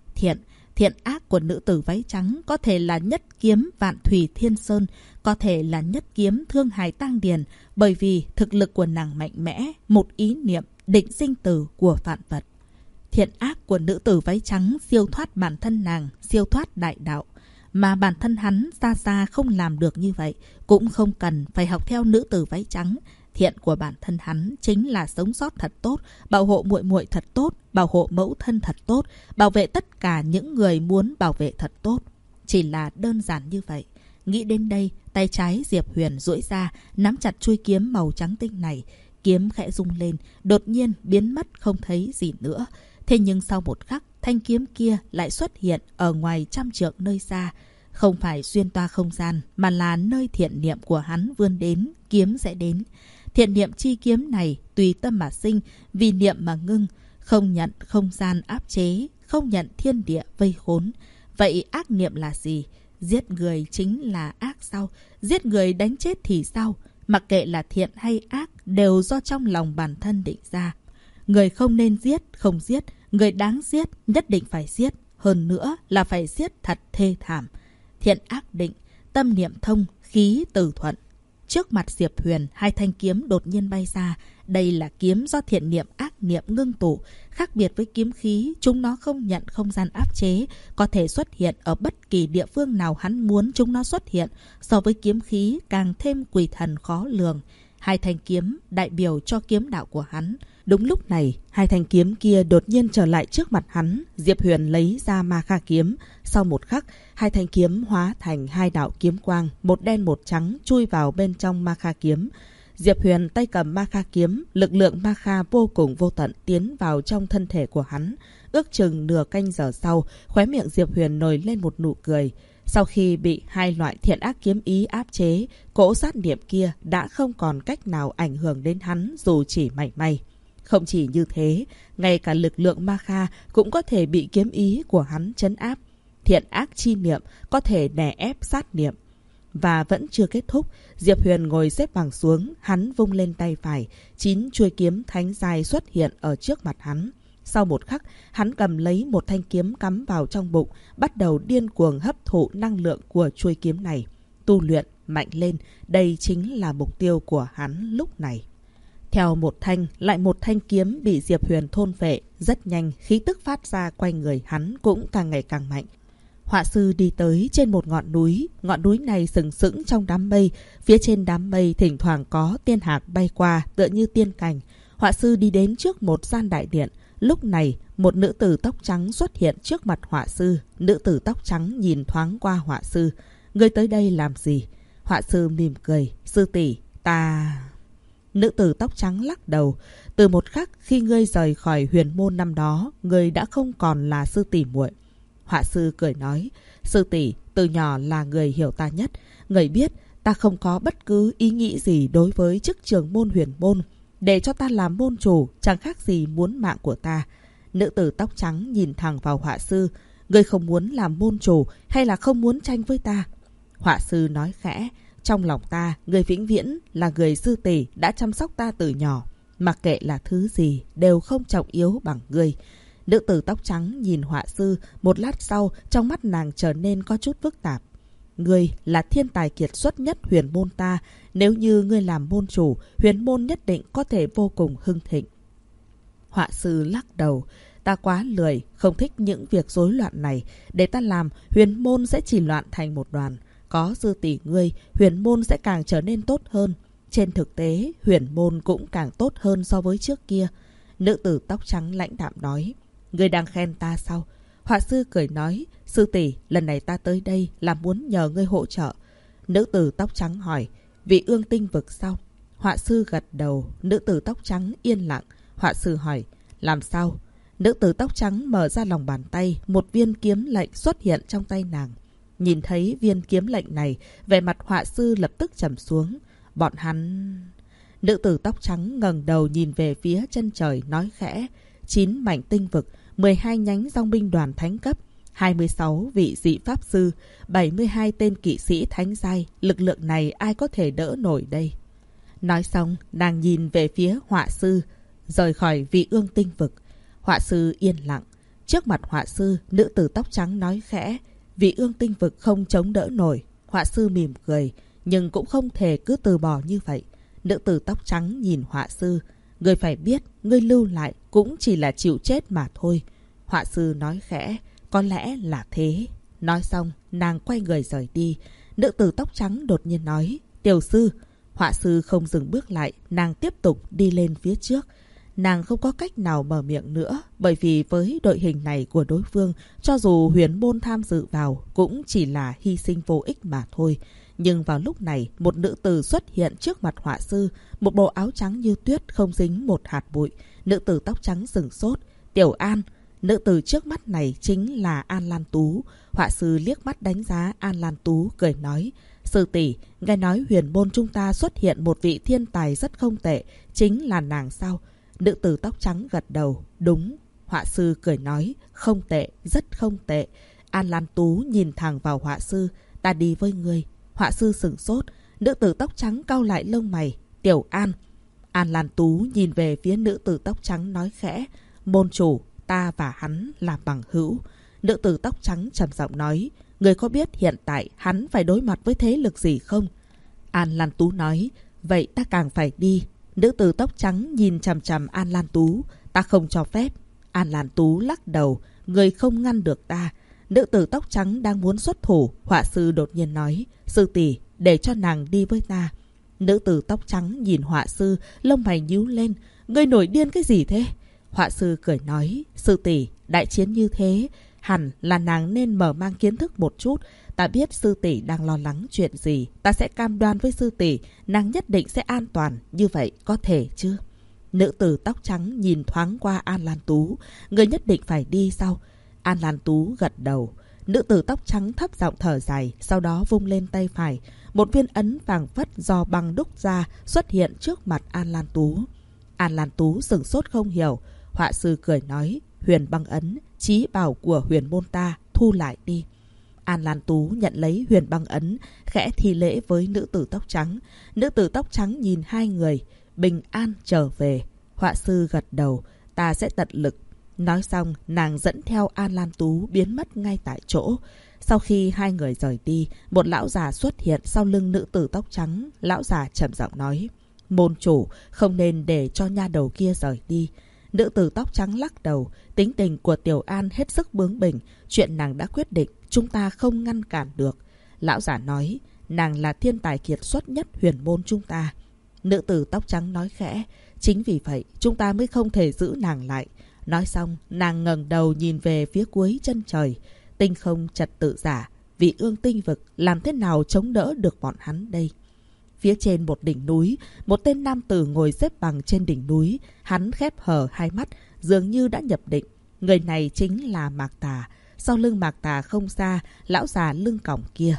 Thiện ác của nữ tử váy trắng có thể là nhất kiếm Vạn Thủy Thiên Sơn, có thể là nhất kiếm Thương Hải Tang Điền, bởi vì thực lực của nàng mạnh mẽ, một ý niệm định sinh tử của vạn vật. Thiện ác của nữ tử váy trắng siêu thoát bản thân nàng, siêu thoát đại đạo. Mà bản thân hắn xa xa không làm được như vậy, cũng không cần phải học theo nữ tử váy trắng. Thiện của bản thân hắn chính là sống sót thật tốt, bảo hộ muội muội thật tốt, bảo hộ mẫu thân thật tốt, bảo vệ tất cả những người muốn bảo vệ thật tốt. Chỉ là đơn giản như vậy. Nghĩ đến đây, tay trái Diệp Huyền duỗi ra, nắm chặt chuôi kiếm màu trắng tinh này. Kiếm khẽ rung lên, đột nhiên biến mất không thấy gì nữa. Thế nhưng sau một khắc, thanh kiếm kia lại xuất hiện ở ngoài trăm trượng nơi xa. Không phải xuyên toa không gian, mà là nơi thiện niệm của hắn vươn đến, kiếm sẽ đến. Thiện niệm chi kiếm này tùy tâm mà sinh, vì niệm mà ngưng, không nhận không gian áp chế, không nhận thiên địa vây khốn. Vậy ác niệm là gì? Giết người chính là ác sao? Giết người đánh chết thì sao? Mặc kệ là thiện hay ác đều do trong lòng bản thân định ra. Người không nên giết, không giết. Người đáng giết, nhất định phải giết. Hơn nữa là phải giết thật thê thảm. Thiện ác định, tâm niệm thông, khí từ thuận. Trước mặt Diệp Huyền, hai thanh kiếm đột nhiên bay ra. Đây là kiếm do thiện niệm ác niệm ngưng tụ. Khác biệt với kiếm khí, chúng nó không nhận không gian áp chế, có thể xuất hiện ở bất kỳ địa phương nào hắn muốn chúng nó xuất hiện. So với kiếm khí càng thêm quỷ thần khó lường. Hai thanh kiếm đại biểu cho kiếm đạo của hắn. Đúng lúc này, hai thanh kiếm kia đột nhiên trở lại trước mặt hắn. Diệp Huyền lấy ra ma kha kiếm. Sau một khắc, hai thanh kiếm hóa thành hai đạo kiếm quang, một đen một trắng chui vào bên trong ma kha kiếm. Diệp Huyền tay cầm ma kha kiếm, lực lượng ma kha vô cùng vô tận tiến vào trong thân thể của hắn. Ước chừng nửa canh giờ sau, khóe miệng Diệp Huyền nổi lên một nụ cười. Sau khi bị hai loại thiện ác kiếm ý áp chế, cỗ sát niệm kia đã không còn cách nào ảnh hưởng đến hắn dù chỉ mảy may. Không chỉ như thế, ngay cả lực lượng ma kha cũng có thể bị kiếm ý của hắn trấn áp. Thiện ác chi niệm có thể đè ép sát niệm. Và vẫn chưa kết thúc, Diệp Huyền ngồi xếp bằng xuống, hắn vung lên tay phải, 9 chuôi kiếm thánh dài xuất hiện ở trước mặt hắn. Sau một khắc, hắn cầm lấy một thanh kiếm cắm vào trong bụng, bắt đầu điên cuồng hấp thụ năng lượng của chuôi kiếm này. Tu luyện, mạnh lên, đây chính là mục tiêu của hắn lúc này. Theo một thanh, lại một thanh kiếm bị Diệp Huyền thôn phệ, rất nhanh, khí tức phát ra quanh người hắn cũng càng ngày càng mạnh. Họa sư đi tới trên một ngọn núi này sừng sững trong đám mây, phía trên đám mây thỉnh thoảng có tiên hạc bay qua tựa như tiên cảnh. Họa sư đi đến trước một gian đại điện, lúc này một nữ tử tóc trắng xuất hiện trước mặt họa sư. Nữ tử tóc trắng nhìn thoáng qua họa sư. Ngươi tới đây làm gì? Họa sư mỉm cười, sư tỷ, ta... Nữ tử tóc trắng lắc đầu. Từ một khắc khi ngươi rời khỏi huyền môn năm đó, ngươi đã không còn là sư tỷ muội. Họa sư cười nói, sư tỷ từ nhỏ là người hiểu ta nhất. Người biết ta không có bất cứ ý nghĩ gì đối với chức trưởng môn huyền môn. Để cho ta làm môn chủ chẳng khác gì muốn mạng của ta. Nữ tử tóc trắng nhìn thẳng vào họa sư. Ngươi không muốn làm môn chủ hay là không muốn tranh với ta? Họa sư nói khẽ, trong lòng ta, ngươi vĩnh viễn là người sư tỷ đã chăm sóc ta từ nhỏ. Mặc kệ là thứ gì đều không trọng yếu bằng ngươi. Nữ tử tóc trắng nhìn họa sư, một lát sau trong mắt nàng trở nên có chút phức tạp. Ngươi là thiên tài kiệt xuất nhất huyền môn ta. Nếu như ngươi làm môn chủ, huyền môn nhất định có thể vô cùng hưng thịnh. Họa sư lắc đầu. Ta quá lười, không thích những việc rối loạn này. Để ta làm, huyền môn sẽ chỉ loạn thành một đoàn. Có sư tỷ ngươi, huyền môn sẽ càng trở nên tốt hơn. Trên thực tế, huyền môn cũng càng tốt hơn so với trước kia. Nữ tử tóc trắng lãnh đạm nói. Ngươi đang khen ta sao? Họa sư cười nói, sư tỷ, lần này ta tới đây là muốn nhờ ngươi hỗ trợ. Nữ tử tóc trắng hỏi, vị ương tinh vực sao? Họa sư gật đầu. Nữ tử tóc trắng yên lặng. Họa sư hỏi, làm sao? Nữ tử tóc trắng mở ra lòng bàn tay, một viên kiếm lệnh xuất hiện trong tay nàng. Nhìn thấy viên kiếm lệnh này, vẻ mặt họa sư lập tức trầm xuống. Bọn hắn... Nữ tử tóc trắng ngẩng đầu nhìn về phía chân trời nói khẽ, 9 mảnh tinh vực, 12 nhánh dòng binh đoàn thánh cấp, 26 vị dị pháp sư, 72 tên kỵ sĩ thánh giai, lực lượng này ai có thể đỡ nổi đây? Nói xong, nàng nhìn về phía họa sư, rời khỏi vị ương tinh vực. Họa sư yên lặng. Trước mặt họa sư, nữ tử tóc trắng nói khẽ, vị ương tinh vực không chống đỡ nổi. Họa sư mỉm cười, nhưng cũng không thể cứ từ bỏ như vậy. Nữ tử tóc trắng nhìn họa sư, ngươi phải biết, ngươi lưu lại cũng chỉ là chịu chết mà thôi. Họa sư nói khẽ, có lẽ là thế. Nói xong, nàng quay người rời đi. Nữ tử tóc trắng đột nhiên nói, tiểu sư. Họa sư không dừng bước lại, nàng tiếp tục đi lên phía trước. Nàng không có cách nào mở miệng nữa, bởi vì với đội hình này của đối phương, cho dù huyền môn tham dự vào, cũng chỉ là hy sinh vô ích mà thôi. Nhưng vào lúc này, một nữ tử xuất hiện trước mặt họa sư, một bộ áo trắng như tuyết không dính một hạt bụi. Nữ tử tóc trắng sửng sốt, Tiểu An. Nữ tử trước mắt này chính là An Lan Tú. Họa sư liếc mắt đánh giá An Lan Tú, cười nói, sư tỷ, nghe nói huyền môn chúng ta xuất hiện một vị thiên tài rất không tệ, chính là nàng sao? Nữ tử tóc trắng gật đầu, đúng. Họa sư cười nói, không tệ, rất không tệ. An Lan Tú nhìn thẳng vào họa sư, ta đi với ngươi. Họa sư sửng sốt, nữ tử tóc trắng cau lại lông mày, Tiểu An. An Lan Tú nhìn về phía nữ tử tóc trắng nói khẽ, môn chủ, ta và hắn là bằng hữu. Nữ tử tóc trắng trầm giọng nói, người có biết hiện tại hắn phải đối mặt với thế lực gì không? An Lan Tú nói, vậy ta càng phải đi. Nữ tử tóc trắng nhìn chằm chằm An Lan Tú. Ta không cho phép. An Lan Tú lắc đầu, người không ngăn được ta. Nữ tử tóc trắng đang muốn xuất thủ, họa sư đột nhiên nói, sư tỷ, để cho nàng đi với ta. Nữ tử tóc trắng nhìn họa sư, lông mày nhíu lên, ngươi nổi điên cái gì thế? Họa sư cười nói, sư tỷ, đại chiến như thế, hẳn là nàng nên mở mang kiến thức một chút. Ta biết sư tỷ đang lo lắng chuyện gì, ta sẽ cam đoan với sư tỷ, nàng nhất định sẽ an toàn, như vậy có thể chứ? Nữ tử tóc trắng nhìn thoáng qua An Lan Tú, người nhất định phải đi sao? An Lan Tú gật đầu. Nữ tử tóc trắng thấp giọng thở dài, sau đó vung lên tay phải. Một viên ấn vàng phất do băng đúc ra xuất hiện trước mặt An Lan Tú. An Lan Tú sửng sốt không hiểu. Họa sư cười nói, huyền băng ấn, chí bảo của huyền môn ta, thu lại đi. An Lan Tú nhận lấy huyền băng ấn, khẽ thi lễ với nữ tử tóc trắng. Nữ tử tóc trắng nhìn hai người, bình an trở về. Họa sư gật đầu, ta sẽ tận lực. Nói xong, nàng dẫn theo An Lan Tú biến mất ngay tại chỗ. Sau khi hai người rời đi, một lão già xuất hiện sau lưng nữ tử tóc trắng. Lão già trầm giọng nói, môn chủ không nên để cho nha đầu kia rời đi. Nữ tử tóc trắng lắc đầu, tính tình của Tiểu An hết sức bướng bỉnh. Chuyện nàng đã quyết định, chúng ta không ngăn cản được. Lão già nói, nàng là thiên tài kiệt xuất nhất huyền môn chúng ta. Nữ tử tóc trắng nói khẽ, chính vì vậy chúng ta mới không thể giữ nàng lại. Nói xong, nàng ngẩng đầu nhìn về phía cuối chân trời. Tinh không trật tự giả, vị ương tinh vực làm thế nào chống đỡ được bọn hắn đây? Phía trên một đỉnh núi, một tên nam tử ngồi xếp bằng trên đỉnh núi. Hắn khép hờ hai mắt, dường như đã nhập định. Người này chính là Mạc Tà. Sau lưng Mạc Tà không xa, lão già lưng còng kia.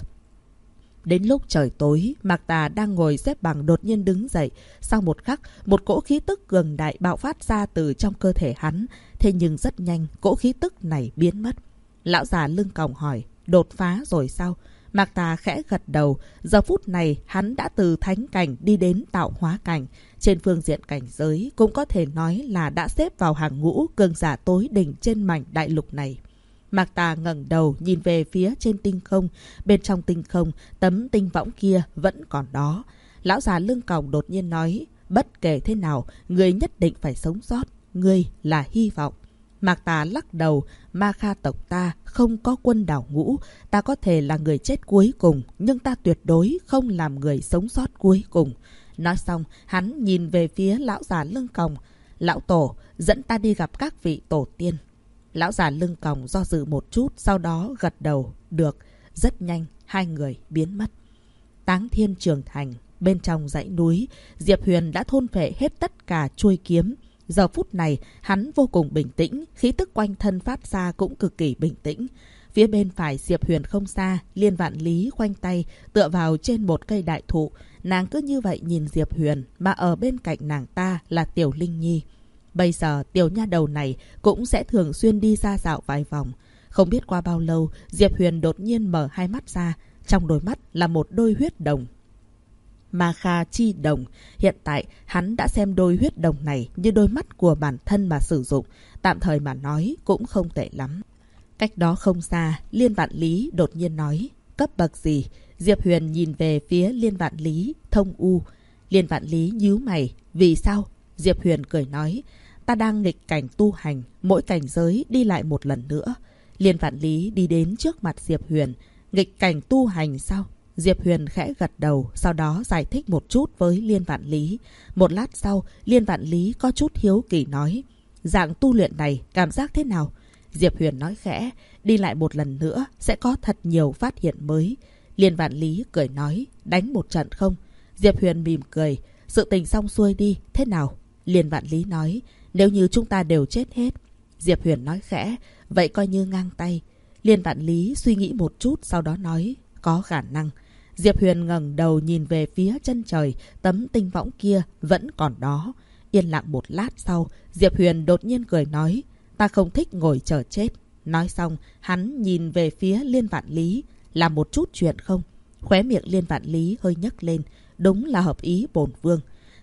Đến lúc trời tối, Mạc Tà đang ngồi xếp bằng đột nhiên đứng dậy. Sau một khắc, một cỗ khí tức cường đại bạo phát ra từ trong cơ thể hắn. Thế nhưng rất nhanh, cỗ khí tức này biến mất. Lão già lưng còng hỏi, đột phá rồi sao? Mạc Tà khẽ gật đầu. Giờ phút này, hắn đã từ thánh cảnh đi đến tạo hóa cảnh. Trên phương diện cảnh giới, cũng có thể nói là đã xếp vào hàng ngũ cường giả tối đỉnh trên mảnh đại lục này. Mạc Tà ngẩng đầu nhìn về phía trên tinh không. Bên trong tinh không, tấm tinh võng kia vẫn còn đó. Lão già lưng còng đột nhiên nói, bất kể thế nào, ngươi nhất định phải sống sót. Ngươi là hy vọng. Mạc Tà lắc đầu, Ma Kha tộc ta không có quân đảo ngũ. Ta có thể là người chết cuối cùng, nhưng ta tuyệt đối không làm người sống sót cuối cùng. Nói xong, hắn nhìn về phía lão già lưng còng. Lão tổ, dẫn ta đi gặp các vị tổ tiên. Lão già lưng còng do dự một chút, sau đó gật đầu. Được. Rất nhanh, hai người biến mất. Táng Thiên Trường Thành, bên trong dãy núi, Diệp Huyền đã thôn phệ hết tất cả chuôi kiếm. Giờ phút này, hắn vô cùng bình tĩnh, khí tức quanh thân phát ra cũng cực kỳ bình tĩnh. Phía bên phải Diệp Huyền không xa, Liên Vạn Lý khoanh tay, tựa vào trên một cây đại thụ. Nàng cứ như vậy nhìn Diệp Huyền, mà ở bên cạnh nàng ta là Tiểu Linh Nhi. Bây giờ tiểu nha đầu này cũng sẽ thường xuyên đi ra dạo vài vòng. Không biết qua bao lâu, Diệp Huyền đột nhiên mở hai mắt ra. Trong đôi mắt là một đôi huyết đồng. Ma Kha chi đồng. Hiện tại hắn đã xem đôi huyết đồng này như đôi mắt của bản thân mà sử dụng. Tạm thời mà nói cũng không tệ lắm. Cách đó không xa, Liên Vạn Lý đột nhiên nói, cấp bậc gì? Diệp Huyền nhìn về phía Liên Vạn Lý, thông u. Liên Vạn Lý nhíu mày, vì sao? Diệp Huyền cười nói, ta đang nghịch cảnh tu hành, mỗi cảnh giới đi lại một lần nữa. Liên Vạn Lý đi đến trước mặt Diệp Huyền, nghịch cảnh tu hành sao? Diệp Huyền khẽ gật đầu, sau đó giải thích một chút với Liên Vạn Lý. Một lát sau, Liên Vạn Lý có chút hiếu kỳ nói, dạng tu luyện này cảm giác thế nào? Diệp Huyền nói khẽ, đi lại một lần nữa sẽ có thật nhiều phát hiện mới. Liên Vạn Lý cười nói, đánh một trận không? Diệp Huyền mỉm cười, sự tình xong xuôi đi, thế nào? Liên Vạn Lý nói, nếu như chúng ta đều chết hết. Diệp Huyền nói khẽ, vậy coi như ngang tay. Liên Vạn Lý suy nghĩ một chút, sau đó nói, có khả năng. Diệp Huyền ngẩng đầu nhìn về phía chân trời, tấm tinh võng kia vẫn còn đó. Yên lặng một lát sau, Diệp Huyền đột nhiên cười nói, ta không thích ngồi chờ chết. Nói xong, hắn nhìn về phía Liên Vạn Lý, làm một chút chuyện không? Khóe miệng Liên Vạn Lý hơi nhấc lên, đúng là hợp ý bổn vương.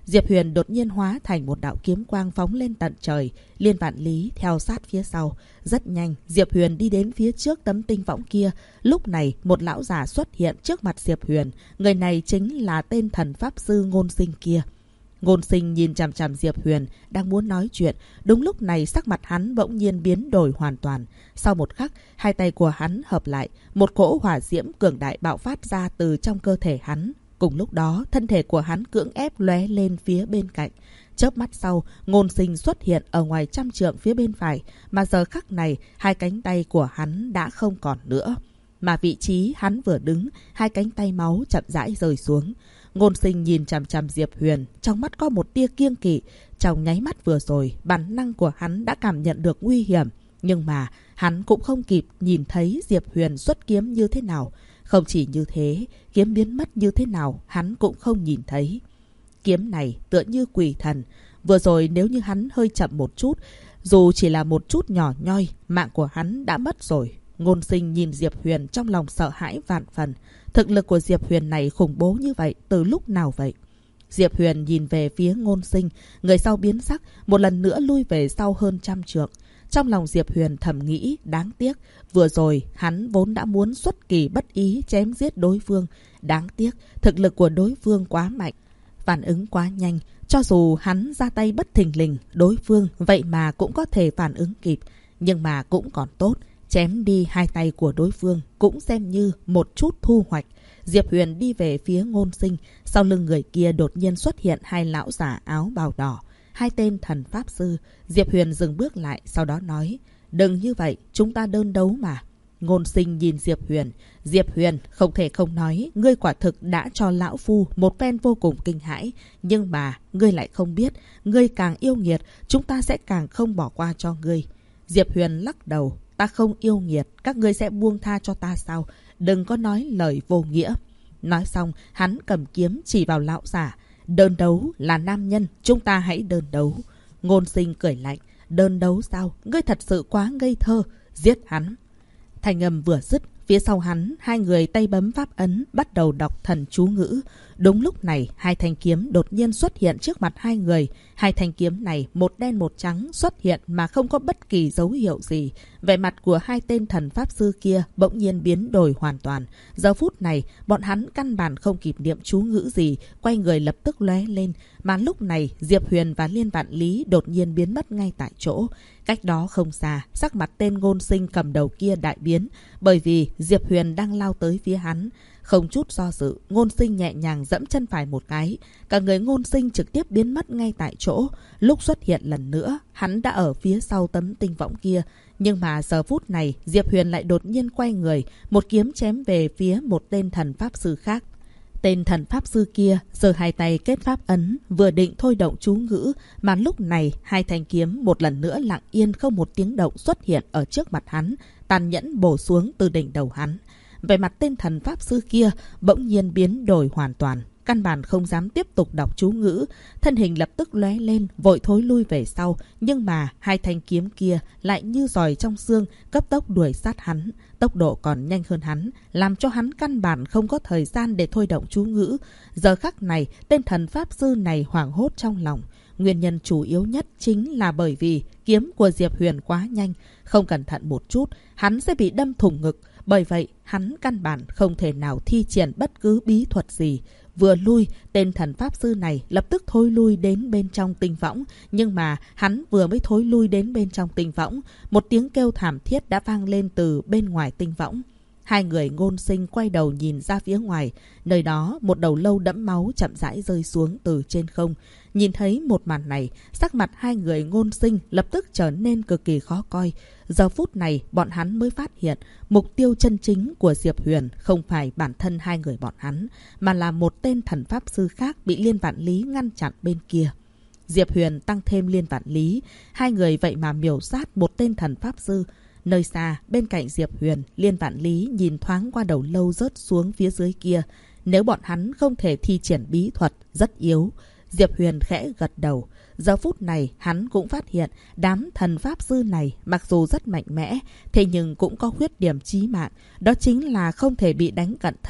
Diệp Huyền đột nhiên hóa thành một đạo kiếm quang phóng lên tận trời. Liên Vạn Lý theo sát phía sau. Rất nhanh, Diệp Huyền đi đến phía trước tấm tinh võng kia. Lúc này, một lão già xuất hiện trước mặt Diệp Huyền. Người này chính là tên thần pháp sư Ngôn Sinh kia. Ngôn Sinh nhìn chằm chằm Diệp Huyền, đang muốn nói chuyện. Đúng lúc này sắc mặt hắn bỗng nhiên biến đổi hoàn toàn. Sau một khắc, hai tay của hắn hợp lại. Một cỗ hỏa diễm cường đại bạo phát ra từ trong cơ thể hắn. Cùng lúc đó, thân thể của hắn cưỡng ép lóe lên phía bên cạnh. Chớp mắt sau, Ngôn Sinh xuất hiện ở ngoài 100 trượng phía bên phải. Mà giờ khắc này, hai cánh tay của hắn đã không còn nữa. Mà vị trí hắn vừa đứng, hai cánh tay máu chậm rãi rơi xuống. Ngôn Sinh nhìn chằm chằm Diệp Huyền, trong mắt có một tia kiêng kỵ. Trong nháy mắt vừa rồi, bản năng của hắn đã cảm nhận được nguy hiểm. Nhưng mà, hắn cũng không kịp nhìn thấy Diệp Huyền xuất kiếm như thế nào. Không chỉ như thế, kiếm biến mất như thế nào, hắn cũng không nhìn thấy. Kiếm này tựa như quỷ thần. Vừa rồi nếu như hắn hơi chậm một chút, dù chỉ là một chút nhỏ nhoi, mạng của hắn đã mất rồi. Ngôn Sinh nhìn Diệp Huyền trong lòng sợ hãi vạn phần. Thực lực của Diệp Huyền này khủng bố như vậy từ lúc nào vậy? Diệp Huyền nhìn về phía Ngôn Sinh, người sau biến sắc, một lần nữa lui về sau hơn 100 trượng. Trong lòng Diệp Huyền thầm nghĩ, đáng tiếc, vừa rồi hắn vốn đã muốn xuất kỳ bất ý chém giết đối phương. Đáng tiếc, thực lực của đối phương quá mạnh, phản ứng quá nhanh. Cho dù hắn ra tay bất thình lình, đối phương vậy mà cũng có thể phản ứng kịp. Nhưng mà cũng còn tốt, chém đi hai tay của đối phương cũng xem như một chút thu hoạch. Diệp Huyền đi về phía Ngôn Sinh, sau lưng người kia đột nhiên xuất hiện hai lão giả áo bào đỏ. Hai tên thần pháp sư. Diệp Huyền dừng bước lại, sau đó nói, đừng như vậy, chúng ta đơn đấu mà. Ngôn Sinh nhìn Diệp Huyền. Diệp Huyền, không thể không nói, ngươi quả thực đã cho lão phu một phen vô cùng kinh hãi. Nhưng mà, ngươi lại không biết, ngươi càng yêu nghiệt, chúng ta sẽ càng không bỏ qua cho ngươi. Diệp Huyền lắc đầu, ta không yêu nghiệt, các ngươi sẽ buông tha cho ta sao? Đừng có nói lời vô nghĩa. Nói xong, hắn cầm kiếm chỉ vào lão giả. Đơn đấu là nam nhân, chúng ta hãy đơn đấu. Ngôn Sinh cười lạnh. Đơn đấu sao? Ngươi thật sự quá ngây thơ. Giết hắn. Thành âm vừa dứt, phía sau hắn, hai người tay bấm pháp ấn, bắt đầu đọc thần chú ngữ. Đúng lúc này, hai thanh kiếm đột nhiên xuất hiện trước mặt hai người. Hai thanh kiếm này, một đen một trắng, xuất hiện mà không có bất kỳ dấu hiệu gì. Vẻ mặt của hai tên thần pháp sư kia bỗng nhiên biến đổi hoàn toàn. Giờ phút này, bọn hắn căn bản không kịp niệm chú ngữ gì, quay người lập tức lóe lên. Mà lúc này, Diệp Huyền và Liên Vạn Lý đột nhiên biến mất ngay tại chỗ. Cách đó không xa, sắc mặt tên Ngôn Sinh cầm đầu kia đại biến, bởi vì Diệp Huyền đang lao tới phía hắn. Không chút do dự, Ngôn Sinh nhẹ nhàng dẫm chân phải một cái. Cả người Ngôn Sinh trực tiếp biến mất ngay tại chỗ. Lúc xuất hiện lần nữa, hắn đã ở phía sau tấm tinh võng kia. Nhưng mà giờ phút này, Diệp Huyền lại đột nhiên quay người, một kiếm chém về phía một tên thần pháp sư khác. Tên thần pháp sư kia giơ hai tay kết pháp ấn, vừa định thôi động chú ngữ, mà lúc này hai thanh kiếm một lần nữa lặng yên không một tiếng động xuất hiện ở trước mặt hắn, tàn nhẫn bổ xuống từ đỉnh đầu hắn. Về mặt tên thần pháp sư kia bỗng nhiên biến đổi hoàn toàn, căn bản không dám tiếp tục đọc chú ngữ, thân hình lập tức lóe lên, vội thối lui về sau, nhưng mà hai thanh kiếm kia lại như giòi trong xương, cấp tốc đuổi sát hắn, tốc độ còn nhanh hơn hắn, làm cho hắn căn bản không có thời gian để thôi động chú ngữ. Giờ khắc này, tên thần pháp sư này hoảng hốt trong lòng. Nguyên nhân chủ yếu nhất chính là bởi vì kiếm của Diệp Huyền quá nhanh, không cẩn thận một chút, hắn sẽ bị đâm thủng ngực. Bởi vậy, hắn căn bản không thể nào thi triển bất cứ bí thuật gì. Vừa lui, tên thần pháp sư này lập tức thối lui đến bên trong tinh võng. Nhưng mà hắn vừa mới thối lui đến bên trong tinh võng, một tiếng kêu thảm thiết đã vang lên từ bên ngoài tinh võng. Hai người Ngôn Sinh quay đầu nhìn ra phía ngoài. Nơi đó, một đầu lâu đẫm máu chậm rãi rơi xuống từ trên không. Nhìn thấy một màn này, sắc mặt hai người Ngôn Sinh lập tức trở nên cực kỳ khó coi. Giờ phút này, bọn hắn mới phát hiện mục tiêu chân chính của Diệp Huyền không phải bản thân hai người bọn hắn, mà là một tên thần pháp sư khác bị Liên Vạn Lý ngăn chặn bên kia. Diệp Huyền tăng thêm Liên Vạn Lý, hai người vậy mà miểu sát một tên thần pháp sư. Nơi xa, bên cạnh Diệp Huyền, Liên Vạn Lý nhìn thoáng qua đầu lâu rớt xuống phía dưới kia. Nếu bọn hắn không thể thi triển bí thuật, rất yếu. Diệp Huyền khẽ gật đầu. Giờ phút này, hắn cũng phát hiện đám thần pháp sư này mặc dù rất mạnh mẽ, thế nhưng cũng có khuyết điểm chí mạng. Đó chính là không thể bị đánh cận thân.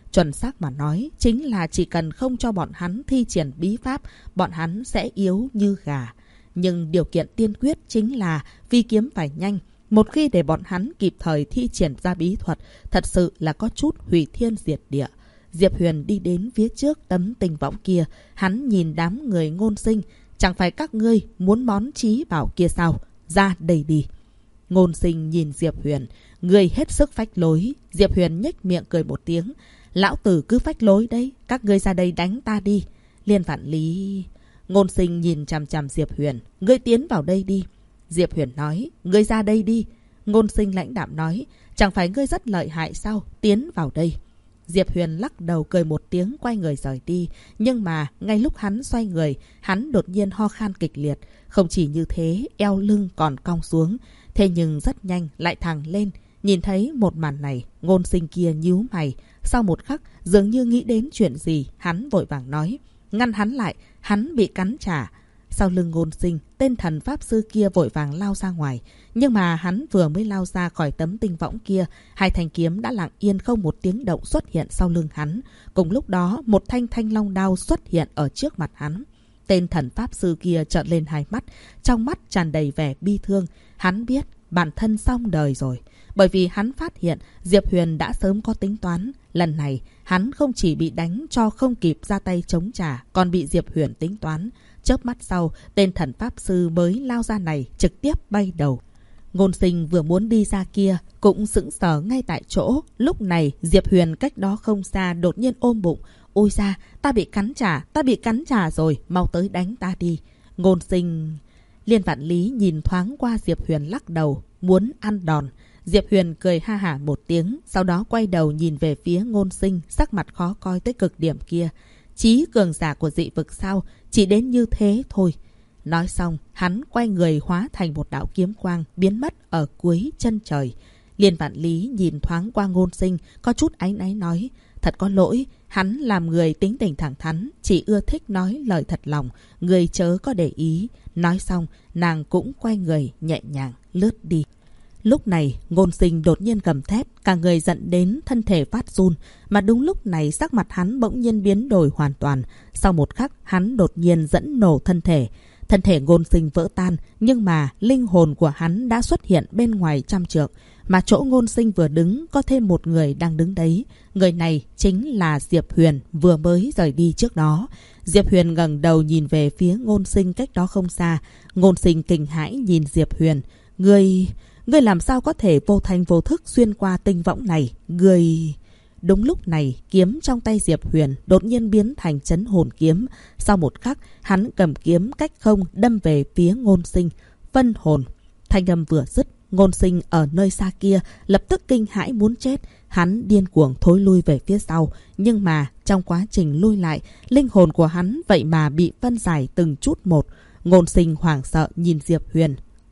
Chuẩn xác mà nói, chính là chỉ cần không cho bọn hắn thi triển bí pháp, bọn hắn sẽ yếu như gà. Nhưng điều kiện tiên quyết chính là phi kiếm phải nhanh. Một khi để bọn hắn kịp thời thi triển ra bí thuật, thật sự là có chút hủy thiên diệt địa. Diệp Huyền đi đến phía trước tấm tinh võng kia, hắn nhìn đám người Ngôn Sinh. Chẳng phải các ngươi muốn món trí bảo kia sao? Ra đây đi. Ngôn Sinh nhìn Diệp Huyền, người hết sức phách lối. Diệp Huyền nhếch miệng cười một tiếng. Lão tử cứ phách lối đấy, các ngươi ra đây đánh ta đi. Liên Vạn Lý... Ngôn Sinh nhìn chằm chằm Diệp Huyền, ngươi tiến vào đây đi. Diệp Huyền nói, ngươi ra đây đi. Ngôn Sinh lãnh đạm nói, chẳng phải ngươi rất lợi hại sao? Tiến vào đây. Diệp Huyền lắc đầu cười một tiếng, quay người rời đi. Nhưng mà ngay lúc hắn xoay người, hắn đột nhiên ho khan kịch liệt. Không chỉ như thế, eo lưng còn cong xuống. Thế nhưng rất nhanh lại thẳng lên. Nhìn thấy một màn này, Ngôn Sinh kia nhíu mày. Sau một khắc, dường như nghĩ đến chuyện gì, hắn vội vàng nói, ngăn hắn lại, hắn bị cắn trả. Sau lưng Ngôn Sinh, tên thần pháp sư kia vội vàng lao ra ngoài. Nhưng mà hắn vừa mới lao ra khỏi tấm tinh võng kia, hai thanh kiếm đã lặng yên không một tiếng động xuất hiện sau lưng hắn. Cùng lúc đó, một thanh thanh long đao xuất hiện ở trước mặt hắn. Tên thần pháp sư kia trợn lên hai mắt, trong mắt tràn đầy vẻ bi thương. Hắn biết bản thân xong đời rồi. Bởi vì hắn phát hiện Diệp Huyền đã sớm có tính toán. Lần này, hắn không chỉ bị đánh cho không kịp ra tay chống trả, còn bị Diệp Huyền tính toán. Chớp mắt sau, tên thần pháp sư mới lao ra này trực tiếp bay đầu. Ngôn Sinh vừa muốn đi ra kia, cũng sững sờ ngay tại chỗ. Lúc này, Diệp Huyền cách đó không xa đột nhiên ôm bụng. Ôi da, ta bị cắn trả rồi, mau tới đánh ta đi. Ngôn Sinh... Liên Vạn Lý nhìn thoáng qua Diệp Huyền lắc đầu, muốn ăn đòn. Diệp Huyền cười ha hả một tiếng, sau đó quay đầu nhìn về phía Ngôn Sinh, sắc mặt khó coi tới cực điểm kia. Chí cường giả của dị vực sao, chỉ đến như thế thôi. Nói xong, hắn quay người hóa thành một đạo kiếm quang, biến mất ở cuối chân trời. Liên Vạn Lý nhìn thoáng qua Ngôn Sinh, có chút áy náy nói, thật có lỗi, hắn làm người tính tình thẳng thắn, chỉ ưa thích nói lời thật lòng, người chớ có để ý. Nói xong, nàng cũng quay người nhẹ nhàng lướt đi. Lúc này, Ngôn Sinh đột nhiên gầm thét, cả người giận đến thân thể phát run. Mà đúng lúc này, sắc mặt hắn bỗng nhiên biến đổi hoàn toàn. Sau một khắc, hắn đột nhiên dẫn nổ thân thể. Thân thể Ngôn Sinh vỡ tan, nhưng mà linh hồn của hắn đã xuất hiện bên ngoài 100 trượng. Mà chỗ Ngôn Sinh vừa đứng, có thêm một người đang đứng đấy. Người này chính là Diệp Huyền, vừa mới rời đi trước đó. Diệp Huyền ngẩng đầu nhìn về phía Ngôn Sinh cách đó không xa. Ngôn Sinh kinh hãi nhìn Diệp Huyền. Ngươi làm sao có thể vô thành vô thức xuyên qua tinh võng này? Đúng lúc này, kiếm trong tay Diệp Huyền đột nhiên biến thành chấn hồn kiếm. Sau một khắc, hắn cầm kiếm cách không đâm về phía Ngôn Sinh. Phân hồn. Thanh âm vừa dứt, Ngôn Sinh ở nơi xa kia lập tức kinh hãi muốn chết. Hắn điên cuồng thối lui về phía sau. Nhưng mà trong quá trình lui lại, linh hồn của hắn vậy mà bị phân giải từng chút một. Ngôn Sinh hoảng sợ nhìn Diệp Huyền.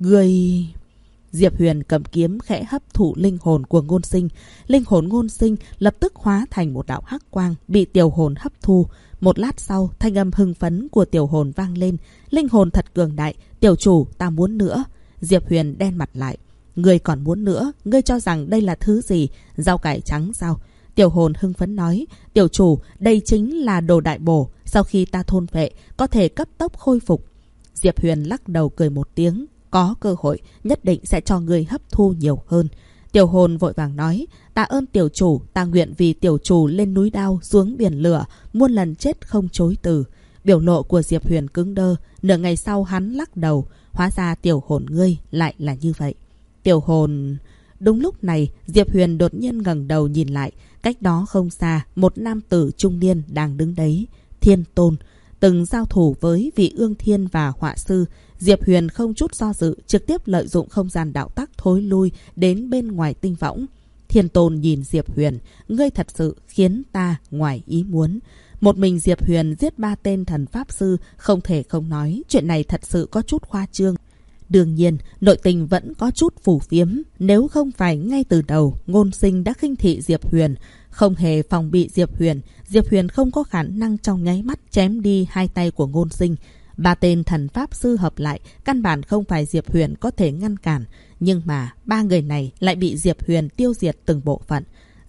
Diệp Huyền cầm kiếm khẽ hấp thụ linh hồn của Ngôn Sinh. Linh hồn Ngôn Sinh lập tức hóa thành một đạo hắc quang, bị tiểu hồn hấp thu. Một lát sau, thanh âm hưng phấn của tiểu hồn vang lên. Linh hồn thật cường đại, tiểu chủ, ta muốn nữa. Diệp Huyền đen mặt lại. Ngươi còn muốn nữa? Ngươi cho rằng đây là thứ gì? Rau cải trắng sao? Tiểu hồn hưng phấn nói. Tiểu chủ, đây chính là đồ đại bổ. Sau khi ta thôn vệ, có thể cấp tốc khôi phục. Diệp Huyền lắc đầu cười một tiếng. Có cơ hội, nhất định sẽ cho ngươi hấp thu nhiều hơn. Tiểu hồn vội vàng nói, tạ ơn tiểu chủ, ta nguyện vì tiểu chủ lên núi đao, xuống biển lửa, muôn lần chết không chối từ. Biểu lộ của Diệp Huyền cứng đơ, nửa ngày sau hắn lắc đầu, hóa ra tiểu hồn ngươi lại là như vậy. Tiểu hồn... Đúng lúc này, Diệp Huyền đột nhiên ngẩng đầu nhìn lại, cách đó không xa, một nam tử trung niên đang đứng đấy. Thiên Tôn. Từng giao thủ với vị Ương Thiên và Họa Sư, Diệp Huyền không chút do dự, trực tiếp lợi dụng không gian đạo tắc thối lui đến bên ngoài tinh võng. Thiên Tôn nhìn Diệp Huyền, ngươi thật sự khiến ta ngoài ý muốn. Một mình Diệp Huyền giết 3 tên thần pháp sư, không thể không nói, chuyện này thật sự có chút khoa trương. Đương nhiên, nội tình vẫn có chút phù phiếm. Nếu không phải ngay từ đầu, Ngôn Sinh đã khinh thị Diệp Huyền, không hề phòng bị Diệp Huyền không có khả năng trong nháy mắt chém đi 2 tay của Ngôn Sinh. 3 tên thần pháp sư hợp lại, căn bản không phải Diệp Huyền có thể ngăn cản. Nhưng mà 3 người này lại bị Diệp Huyền tiêu diệt từng bộ phận.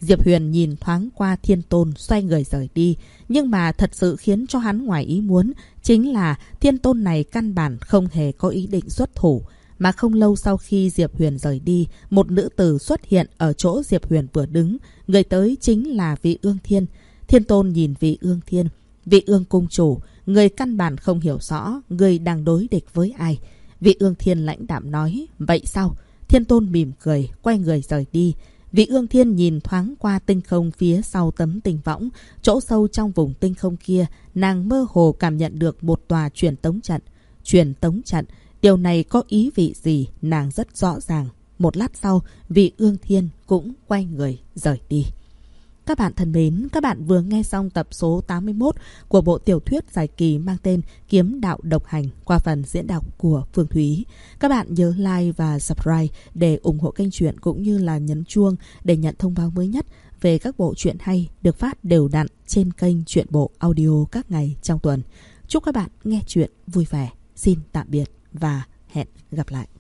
Diệp Huyền nhìn thoáng qua Thiên Tôn xoay người rời đi. Nhưng mà thật sự khiến cho hắn ngoài ý muốn chính là Thiên Tôn này căn bản không hề có ý định xuất thủ. Mà không lâu sau khi Diệp Huyền rời đi, một nữ tử xuất hiện ở chỗ Diệp Huyền vừa đứng. Người tới chính là Vị Ương Thiên. Thiên Tôn nhìn Vị Ương Thiên. Vị Ương cung chủ, người căn bản không hiểu rõ người đang đối địch với ai. Vị Ương Thiên lãnh đạm nói, vậy sao? Thiên Tôn mỉm cười, quay người rời đi. Vị Ương Thiên nhìn thoáng qua tinh không phía sau tấm tinh võng. Chỗ sâu trong vùng tinh không kia, nàng mơ hồ cảm nhận được một tòa truyền tống trận. Truyền tống trận, điều này có ý vị gì nàng rất rõ ràng. Một lát sau, Vị Ương Thiên cũng quay người rời đi. Các bạn thân mến, các bạn vừa nghe xong tập số 81 của bộ tiểu thuyết dài kỳ mang tên Kiếm Đạo Độc Hành qua phần diễn đọc của Phương Thúy. Các bạn nhớ like và subscribe để ủng hộ kênh truyện cũng như là nhấn chuông để nhận thông báo mới nhất về các bộ truyện hay được phát đều đặn trên kênh Truyện Bộ Audio các ngày trong tuần. Chúc các bạn nghe truyện vui vẻ. Xin tạm biệt và hẹn gặp lại.